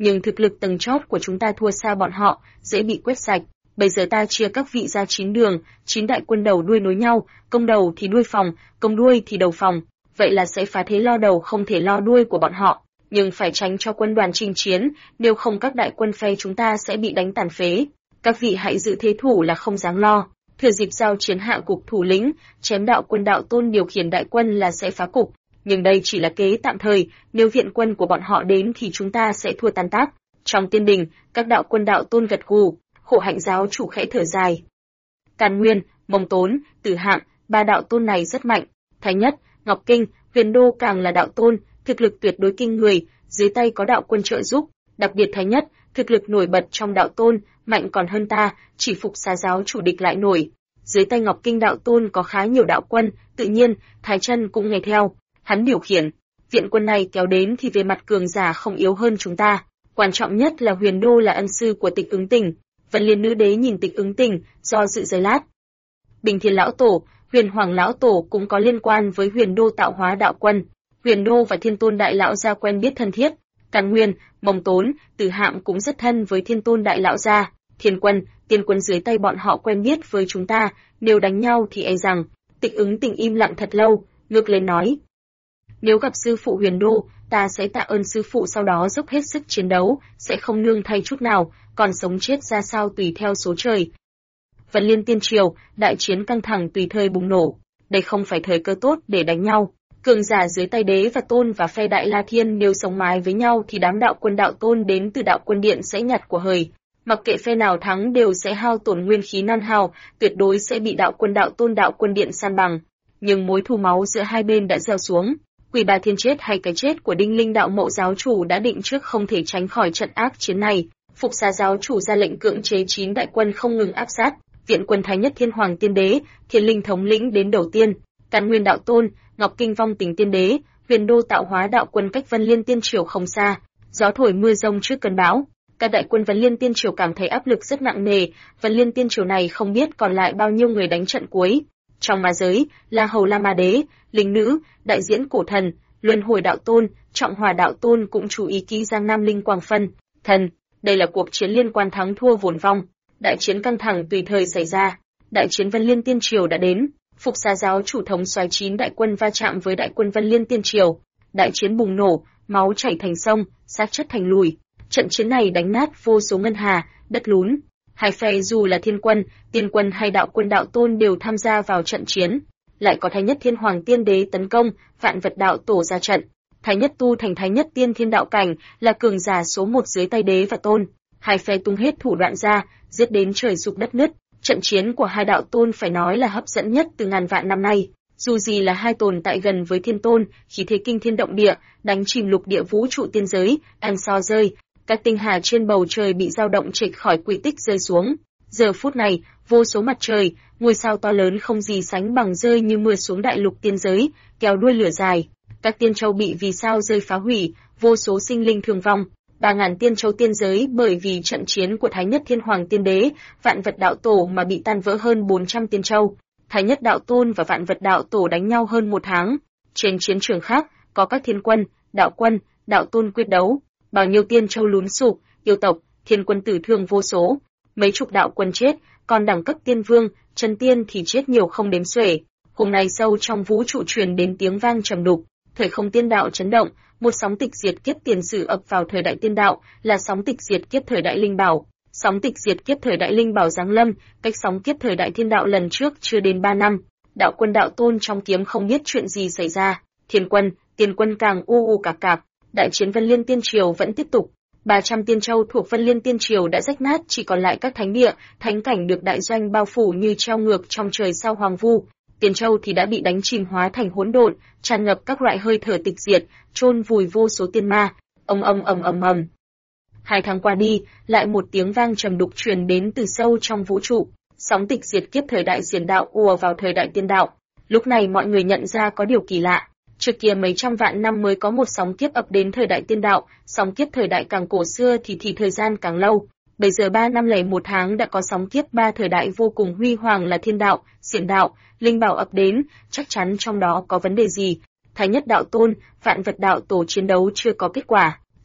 nhưng thực lực tầng chót của chúng ta thua xa bọn họ, dễ bị quét sạch. Bây giờ ta chia các vị ra 9 đường, 9 đại quân đầu đuôi nối nhau, công đầu thì đuôi phòng, công đuôi thì đầu phòng. Vậy là sẽ phá thế lo đầu không thể lo đuôi của bọn họ, nhưng phải tránh cho quân đoàn chinh chiến, nếu không các đại quân phe chúng ta sẽ bị đánh tàn phế. Các vị hãy giữ thế thủ là không dám lo. Thừa dịp giao chiến hạ cục thủ lĩnh, chém đạo quân đạo tôn điều khiển đại quân là sẽ phá cục. Nhưng đây chỉ là kế tạm thời, nếu viện quân của bọn họ đến thì chúng ta sẽ thua tan tác. Trong tiên đình, các đạo quân đạo tôn gật gù, Khổ Hạnh giáo chủ khẽ thở dài. Càn Nguyên, Mông Tốn, Tử Hạng, ba đạo tôn này rất mạnh. Thái Nhất, Ngọc Kinh, Huyền Đô càng là đạo tôn, thực lực tuyệt đối kinh người, dưới tay có đạo quân trợ giúp. Đặc biệt Thái Nhất, thực lực nổi bật trong đạo tôn, mạnh còn hơn ta, chỉ phục Xá giáo chủ địch lại nổi. Dưới tay Ngọc Kinh đạo tôn có khá nhiều đạo quân, tự nhiên, Thái Chân cũng nghe theo. Hắn điều khiển, viện quân này kéo đến thì về mặt cường giả không yếu hơn chúng ta. Quan trọng nhất là Huyền Đô là ân sư của Tịch Ứng Tình. Vân Liên nữ đế nhìn Tịch Ứng Tình, do dự giây lát. Bình Thiên lão tổ, Huyền Hoàng lão tổ cũng có liên quan với Huyền Đô tạo hóa đạo quân. Huyền Đô và Thiên Tôn đại lão gia quen biết thân thiết. Càn Nguyên, Mông Tốn, Từ Hạm cũng rất thân với Thiên Tôn đại lão gia. Thiên quân, Tiên quân dưới tay bọn họ quen biết với chúng ta, nếu đánh nhau thì e rằng. Tịch Ứng Tình im lặng thật lâu, ngước lên nói. Nếu gặp sư phụ Huyền Đô, ta sẽ tạ ơn sư phụ, sau đó dốc hết sức chiến đấu, sẽ không nương tay chút nào, còn sống chết ra sao tùy theo số trời. Vân Liên Tiên Triều, đại chiến căng thẳng tùy thời bùng nổ. Đây không phải thời cơ tốt để đánh nhau. Cường giả dưới tay đế và tôn và phe Đại La Thiên nếu sống mái với nhau thì đám đạo quân đạo tôn đến từ đạo quân điện sẽ nhặt của hời. Mặc kệ phe nào thắng đều sẽ hao tổn nguyên khí nan hao, tuyệt đối sẽ bị đạo quân đạo tôn đạo quân điện san bằng. Nhưng mối thù máu giữa hai bên đã gieo xuống. Quỷ Bà Thiên chết hay cái chết của Đinh Linh đạo mộ giáo chủ đã định trước không thể tránh khỏi trận ác chiến này. Phục Xá giáo chủ ra lệnh cưỡng chế 9 đại quân không ngừng áp sát. Viện quân Thái Nhất Thiên Hoàng Tiên Đế, Thiên Linh thống lĩnh đến đầu tiên. Càn Nguyên đạo tôn, Ngọc Kinh Vong Tình Tiên Đế, Huyền Đô tạo hóa đạo quân cách Vân Liên Tiên Triều không xa. Gió thổi mưa rông trước cơn bão. Các đại quân Vân Liên Tiên Triều cảm thấy áp lực rất nặng nề. Vân Liên Tiên Triều này không biết còn lại bao nhiêu người đánh trận cuối. Trong ma giới, La Hầu La Ma Đế, Linh Nữ, Đại Diễn Cổ Thần, Luân Hồi đạo tôn, Trọng Hòa đạo tôn cũng chú ý kỹ Giang Nam Linh Quang Phân Thần. Đây là cuộc chiến liên quan thắng thua vốn vong. Đại chiến căng thẳng tùy thời xảy ra. Đại chiến Vân Liên Tiên Triều đã đến. Phục Xá giáo chủ thống soái 9 đại quân va chạm với đại quân Vân Liên Tiên Triều. Đại chiến bùng nổ, máu chảy thành sông, xác chất thành lùi. Trận chiến này đánh nát vô số ngân hà, đất lún. Hai phe dù là thiên quân, tiên quân hay đạo quân đạo tôn đều tham gia vào trận chiến. Lại có Thái Nhất Thiên Hoàng Tiên Đế tấn công, Vạn Vật đạo tổ ra trận. Thái Nhất tu thành Thái Nhất Tiên Thiên đạo cảnh, là cường giả số 1 dưới tay đế và tôn. Hai phe tung hết thủ đoạn ra, giết đến trời sụp đất nứt. Trận chiến của hai đạo tôn phải nói là hấp dẫn nhất từ ngàn vạn năm nay. Dù gì là hai tồn tại gần với thiên tôn, khí thế kinh thiên động địa, đánh chìm lục địa vũ trụ tiên giới, ăn so rơi. Các tinh hà trên bầu trời bị dao động trệch khỏi quỹ tích rơi xuống. Giờ phút này, vô số mặt trời, ngôi sao to lớn không gì sánh bằng rơi như mưa xuống đại lục tiên giới, kéo đuôi lửa dài. Các tiên châu bị vì sao rơi phá hủy, vô số sinh linh thương vong. 3.000 tiên châu tiên giới bởi vì trận chiến của Thái Nhất Thiên Hoàng Tiên Đế, Vạn Vật đạo tổ mà bị tan vỡ hơn 400 tiên châu. Thái Nhất đạo tôn và Vạn Vật đạo tổ đánh nhau hơn 1 tháng. Trên chiến trường khác, có các thiên quân, đạo tôn quyết đấu. Bao nhiêu tiên châu lún sụp, yêu tộc, thiên quân tử thương vô số. Mấy chục đạo quân chết, còn đẳng cấp tiên vương, chân tiên thì chết nhiều không đếm xuể. Hôm nay sâu trong vũ trụ truyền đến tiếng vang trầm đục, thời không tiên đạo chấn động, một sóng tịch diệt kiếp tiền sử ập vào thời đại tiên đạo, là sóng tịch diệt kiếp thời đại linh bảo. Sóng tịch diệt kiếp thời đại linh bảo giáng lâm, cách sóng kiếp thời đại thiên đạo lần trước chưa đến 3 năm. Đạo quân đạo tôn trong kiếm không biết chuyện gì xảy ra, thiên quân, tiên quân càng u cạc cạc. Đại chiến Vân Liên Tiên Triều vẫn tiếp tục. 300 tiên châu thuộc Vân Liên Tiên Triều đã rách nát, chỉ còn lại các thánh địa, thánh cảnh được đại doanh bao phủ như treo ngược trong trời sao hoàng vu. Tiên châu thì đã bị đánh chìm hóa thành hỗn độn, tràn ngập các loại hơi thở tịch diệt, chôn vùi vô số tiên ma. Ầm. 2 tháng qua đi, lại một tiếng vang trầm đục truyền đến từ sâu trong vũ trụ. Sóng tịch diệt kiếp thời đại diệt đạo ùa vào thời đại tiên đạo. Lúc này mọi người nhận ra có điều kỳ lạ. Trước kia mấy trăm vạn năm mới có một sóng kiếp ập đến thời đại tiên đạo, sóng kiếp thời đại càng cổ xưa thì thời gian càng lâu. Bây giờ 3 năm lẻ 1 tháng đã có sóng kiếp 3 thời đại vô cùng huy hoàng là thiên đạo, xiển đạo, linh bảo ập đến, chắc chắn trong đó có vấn đề gì. Thái Nhất đạo tôn, Vạn Vật đạo tổ chiến đấu chưa có kết quả.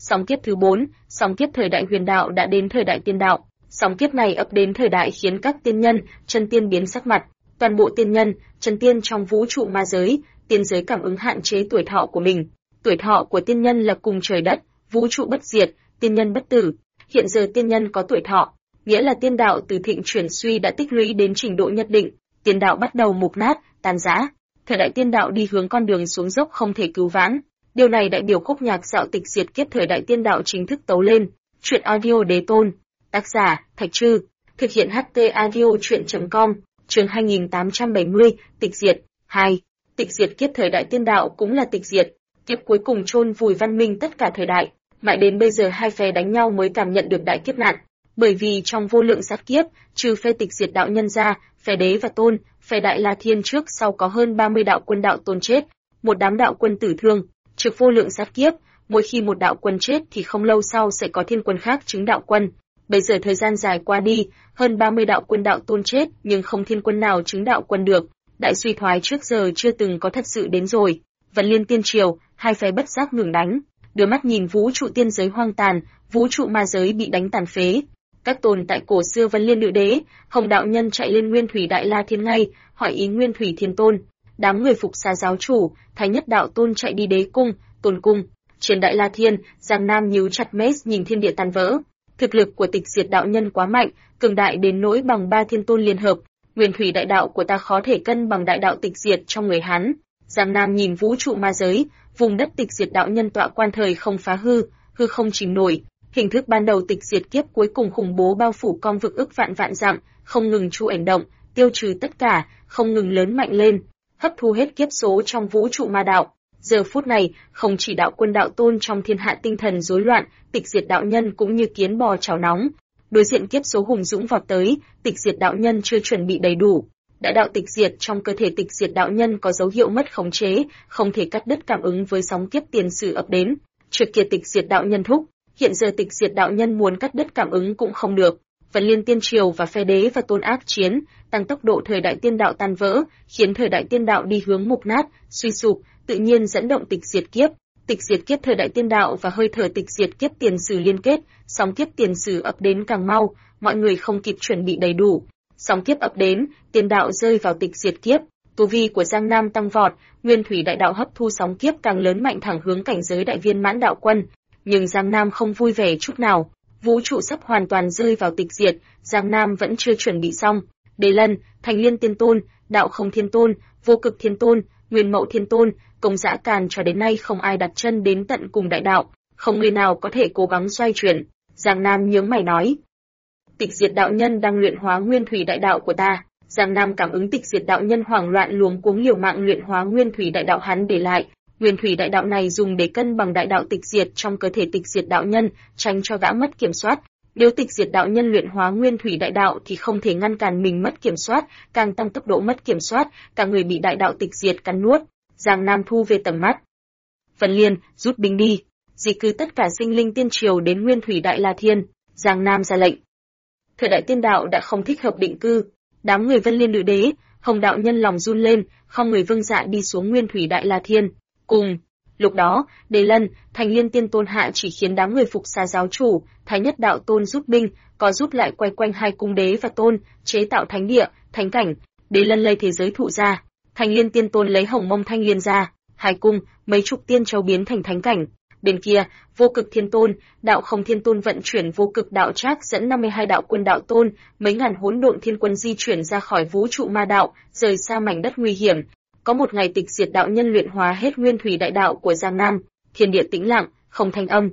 Sóng kiếp thứ 4, sóng kiếp thời đại huyền đạo đã đến thời đại tiên đạo. Sóng kiếp này ập đến thời đại khiến các tiên nhân, chân tiên biến sắc mặt. Toàn bộ tiên nhân, chân tiên trong vũ trụ ma giới, tiên giới cảm ứng hạn chế tuổi thọ của mình. Tuổi thọ của tiên nhân là cùng trời đất, vũ trụ bất diệt, tiên nhân bất tử. Hiện giờ tiên nhân có tuổi thọ, nghĩa là tiên đạo từ thịnh chuyển suy đã tích lũy đến trình độ nhất định, tiên đạo bắt đầu mục nát, tan rã. Thời đại tiên đạo đi hướng con đường xuống dốc không thể cứu vãn. Điều này đại biểu khúc nhạc dạo tịch diệt kiếp thời đại tiên đạo chính thức tấu lên. Truyện audio đế tôn. Tác giả, Thạch Trư. Thực hiện HT audio truyện.com. Chương 2870, tịch diệt. 2. Tịch diệt kiếp thời đại tiên đạo cũng là tịch diệt. Kiếp cuối cùng chôn vùi văn minh tất cả thời đại. Mãi đến bây giờ hai phe đánh nhau mới cảm nhận được đại kiếp nạn. Bởi vì trong vô lượng sát kiếp, trừ phe tịch diệt đạo nhân ra, phe đế và tôn, phe đại la thiên trước sau có hơn 30 đạo quân đạo tôn chết, một đám đạo quân tử thương. Trực vô lượng sát kiếp, mỗi khi một đạo quân chết thì không lâu sau sẽ có thiên quân khác chứng đạo quân. Bây giờ thời gian dài qua đi, hơn 30 đạo quân đạo tôn chết nhưng không thiên quân nào chứng đạo quân được. Đại suy thoái trước giờ chưa từng có thật sự đến rồi. Vân Liên Tiên Triều, hai phe bất giác ngừng đánh, đưa mắt nhìn vũ trụ tiên giới hoang tàn, vũ trụ ma giới bị đánh tàn phế. Các tồn tại cổ xưa Vân Liên Nữ Đế, Hồng đạo nhân chạy lên Nguyên Thủy Đại La Thiên ngay, hỏi ý Nguyên Thủy Thiên Tôn. Đám người phục xà giáo chủ, Thái Nhất đạo tôn chạy đi Đế cung, Tôn cung. Trên Đại La Thiên, Giang Nam nhíu chặt mét nhìn thiên địa tan vỡ. Thực lực của tịch diệt đạo nhân quá mạnh, cường đại đến nỗi bằng 3 thiên tôn liên hợp. Nguyên Thủy đại đạo của ta khó thể cân bằng đại đạo tịch diệt trong người hắn. Giang Nam nhìn vũ trụ ma giới, vùng đất tịch diệt đạo nhân tọa quan thời không phá hư, hư không chìm nổi. Hình thức ban đầu tịch diệt kiếp cuối cùng khủng bố bao phủ con vực ức vạn vạn dặm, không ngừng chu ảnh động, tiêu trừ tất cả, không ngừng lớn mạnh lên, hấp thu hết kiếp số trong vũ trụ ma đạo. Giờ phút này, không chỉ đạo quân đạo tôn trong thiên hạ tinh thần rối loạn, tịch diệt đạo nhân cũng như kiến bò chảo nóng. Đối diện kiếp số hùng dũng vọt tới, tịch diệt đạo nhân chưa chuẩn bị đầy đủ. Đại đạo tịch diệt trong cơ thể tịch diệt đạo nhân có dấu hiệu mất khống chế, không thể cắt đứt cảm ứng với sóng kiếp tiền sử ập đến. Trượt kia tịch diệt đạo nhân thúc, hiện giờ tịch diệt đạo nhân muốn cắt đứt cảm ứng cũng không được. Vân Liên Tiên Triều và phe đế và tôn ác chiến, tăng tốc độ thời đại tiên đạo tan vỡ, khiến thời đại tiên đạo đi hướng mục nát, suy sụp, tự nhiên dẫn động tịch diệt kiếp. Tịch diệt kiếp thời đại tiên đạo và hơi thở tịch diệt kiếp tiền sử liên kết, sóng kiếp tiền sử ập đến càng mau, mọi người không kịp chuẩn bị đầy đủ. Sóng kiếp ập đến, tiên đạo rơi vào tịch diệt kiếp, tu vi của Giang Nam tăng vọt, Nguyên Thủy đại đạo hấp thu sóng kiếp càng lớn mạnh thẳng hướng cảnh giới đại viên mãn đạo quân. Nhưng Giang Nam không vui vẻ chút nào, vũ trụ sắp hoàn toàn rơi vào tịch diệt, Giang Nam vẫn chưa chuẩn bị xong. Đế Lân, Thành Liên Tiên Tôn, Đạo Không Thiên Tôn, Vô Cực Thiên Tôn, Nguyên Mậu Thiên Tôn, Công Dã Càn cho đến nay không ai đặt chân đến tận cùng đại đạo, không người nào có thể cố gắng xoay chuyển. Giang Nam nhướng mày nói, tịch diệt đạo nhân đang luyện hóa Nguyên Thủy đại đạo của ta. Giang Nam cảm ứng tịch diệt đạo nhân hoảng loạn luống cuống liều mạng luyện hóa Nguyên Thủy đại đạo hắn để lại. Nguyên Thủy đại đạo này dùng để cân bằng đại đạo tịch diệt trong cơ thể tịch diệt đạo nhân, tránh cho gã mất kiểm soát. Nếu tịch diệt đạo nhân luyện hóa Nguyên Thủy đại đạo thì không thể ngăn cản mình mất kiểm soát, càng tăng tốc độ mất kiểm soát, cả người bị đại đạo tịch diệt cắn nuốt. Giang Nam thu về tầm mắt. Vân Liên, rút binh đi, di cư tất cả sinh linh tiên triều đến Nguyên Thủy Đại La Thiên. Giang Nam ra lệnh. Thời đại tiên đạo đã không thích hợp định cư, đám người Vân Liên Nữ Đế, Hồng đạo nhân lòng run lên, không người vâng dạ đi xuống Nguyên Thủy Đại La Thiên. Cùng lúc đó, Đế Lân, Thành Liên Tiên Tôn hạ chỉ khiến đám người phục xà giáo chủ, Thái Nhất đạo tôn rút binh, có rút lại quay quanh hai cung đế và tôn, chế tạo thánh địa, thánh cảnh. Đế Lân lấy thế giới thụ ra, Thành Liên Tiên Tôn lấy Hồng Mông Thanh Liên ra, hai cung, mấy chục tiên châu biến thành thánh cảnh. Bên kia, Vô Cực Thiên Tôn, Đạo Không Thiên Tôn vận chuyển Vô Cực Đạo Trác dẫn 52 đạo quân đạo tôn, mấy ngàn hỗn độn thiên quân di chuyển ra khỏi vũ trụ ma đạo, rời xa mảnh đất nguy hiểm. Có một ngày tịch diệt đạo nhân luyện hóa hết Nguyên Thủy đại đạo của Giang Nam, thiên địa tĩnh lặng, không thanh âm.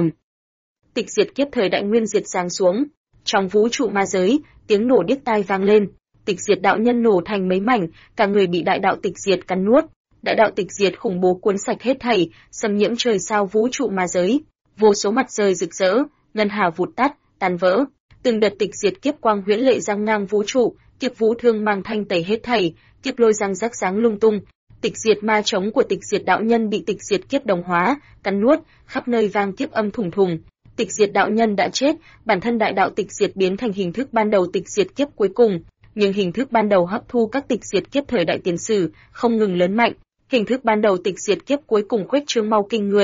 Tịch diệt kiếp thời đại nguyên diệt giáng xuống, trong vũ trụ ma giới, tiếng nổ điếc tai vang lên. Tịch diệt đạo nhân nổ thành mấy mảnh, cả người bị đại đạo tịch diệt cắn nuốt. Đại đạo tịch diệt khủng bố cuốn sạch hết thảy, xâm nhiễm trời sao vũ trụ ma giới. Vô số mặt trời rực rỡ, ngân hà vụt tắt, tan vỡ. Từng đợt tịch diệt kiếp quang huyễn lệ giăng ngang vũ trụ, kiếp vũ thương mang thanh tẩy hết thảy, kiếp lôi giăng rắc sáng lung tung. Tịch diệt ma chống của tịch diệt đạo nhân bị tịch diệt kiếp đồng hóa, cắn nuốt, khắp nơi vang kiếp âm thùng thùng. Tịch diệt đạo nhân đã chết, bản thân đại đạo tịch diệt biến thành hình thức ban đầu tịch diệt kiếp cuối cùng, nhưng hình thức ban đầu hấp thu các tịch diệt kiếp thời đại tiền sử, không ngừng lớn mạnh. Hình thức ban đầu tịch diệt kiếp cuối cùng khuếch trương mau kinh người.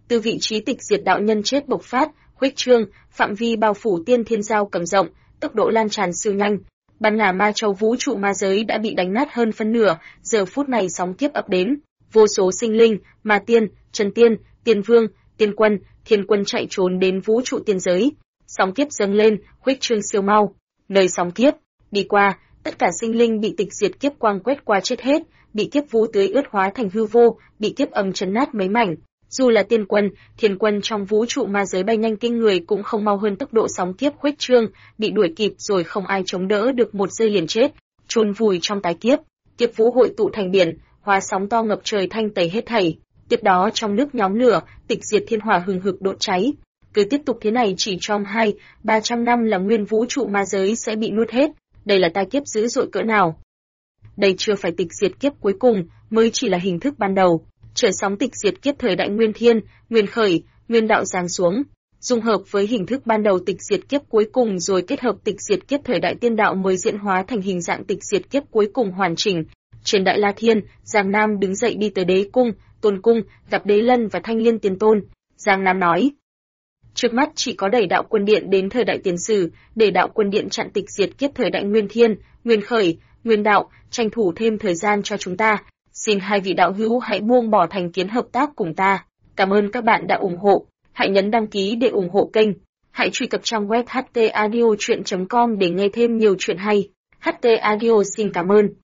Từ vị trí tịch diệt đạo nhân chết bộc phát, khuếch trương, phạm vi bao phủ tiên thiên giao cầm rộng, tốc độ lan tràn siêu nhanh. Ban ngả ma châu vũ trụ ma giới đã bị đánh nát hơn phân nửa, giờ phút này sóng kiếp ập đến, vô số sinh linh, ma tiên, chân tiên, tiên vương, tiên quân, thiên quân chạy trốn đến vũ trụ tiên giới. Sóng kiếp dâng lên, khuếch trương siêu mau. Nơi sóng kiếp đi qua, tất cả sinh linh bị tịch diệt kiếp quang quét qua chết hết, bị kiếp vũ tưới ướt hóa thành hư vô, bị kiếp âm chấn nát mấy mảnh. Dù là tiên quân, thiên quân trong vũ trụ ma giới bay nhanh kinh người cũng không mau hơn tốc độ sóng kiếp khuếch trương, bị đuổi kịp rồi không ai chống đỡ được một giây liền chết, chôn vùi trong tái kiếp. Kiếp vũ hội tụ thành biển, hóa sóng to ngập trời thanh tẩy hết thảy. Tiếp đó trong nước nhóm lửa, tịch diệt thiên hỏa hừng hực đốt cháy. Cứ tiếp tục thế này chỉ trong 200-300 năm là nguyên vũ trụ ma giới sẽ bị nuốt hết. Đây là tai kiếp dữ dội cỡ nào? Đây chưa phải tịch diệt kiếp cuối cùng, mới chỉ là hình thức ban đầu. Trời sóng tịch diệt kiếp thời đại nguyên thiên, nguyên khởi, nguyên đạo giáng xuống, dung hợp với hình thức ban đầu tịch diệt kiếp cuối cùng rồi kết hợp tịch diệt kiếp thời đại tiên đạo mới diễn hóa thành hình dạng tịch diệt kiếp cuối cùng hoàn chỉnh. Trên Đại La Thiên, Giang Nam đứng dậy đi tới Đế cung, Tôn cung, gặp Đế Lân và Thanh Liên Tiên Tôn. Giang Nam nói: trước mắt chỉ có đẩy đạo quân điện đến thời đại tiền sử, để đạo quân điện chặn tịch diệt kiếp thời đại nguyên thiên, nguyên khởi, nguyên đạo, tranh thủ thêm thời gian cho chúng ta. Xin hai vị đạo hữu hãy buông bỏ thành kiến hợp tác cùng ta. Cảm ơn các bạn đã ủng hộ. Hãy nhấn đăng ký để ủng hộ kênh. Hãy truy cập trang web htaudio.com để nghe thêm nhiều chuyện hay. HT Audio xin cảm ơn.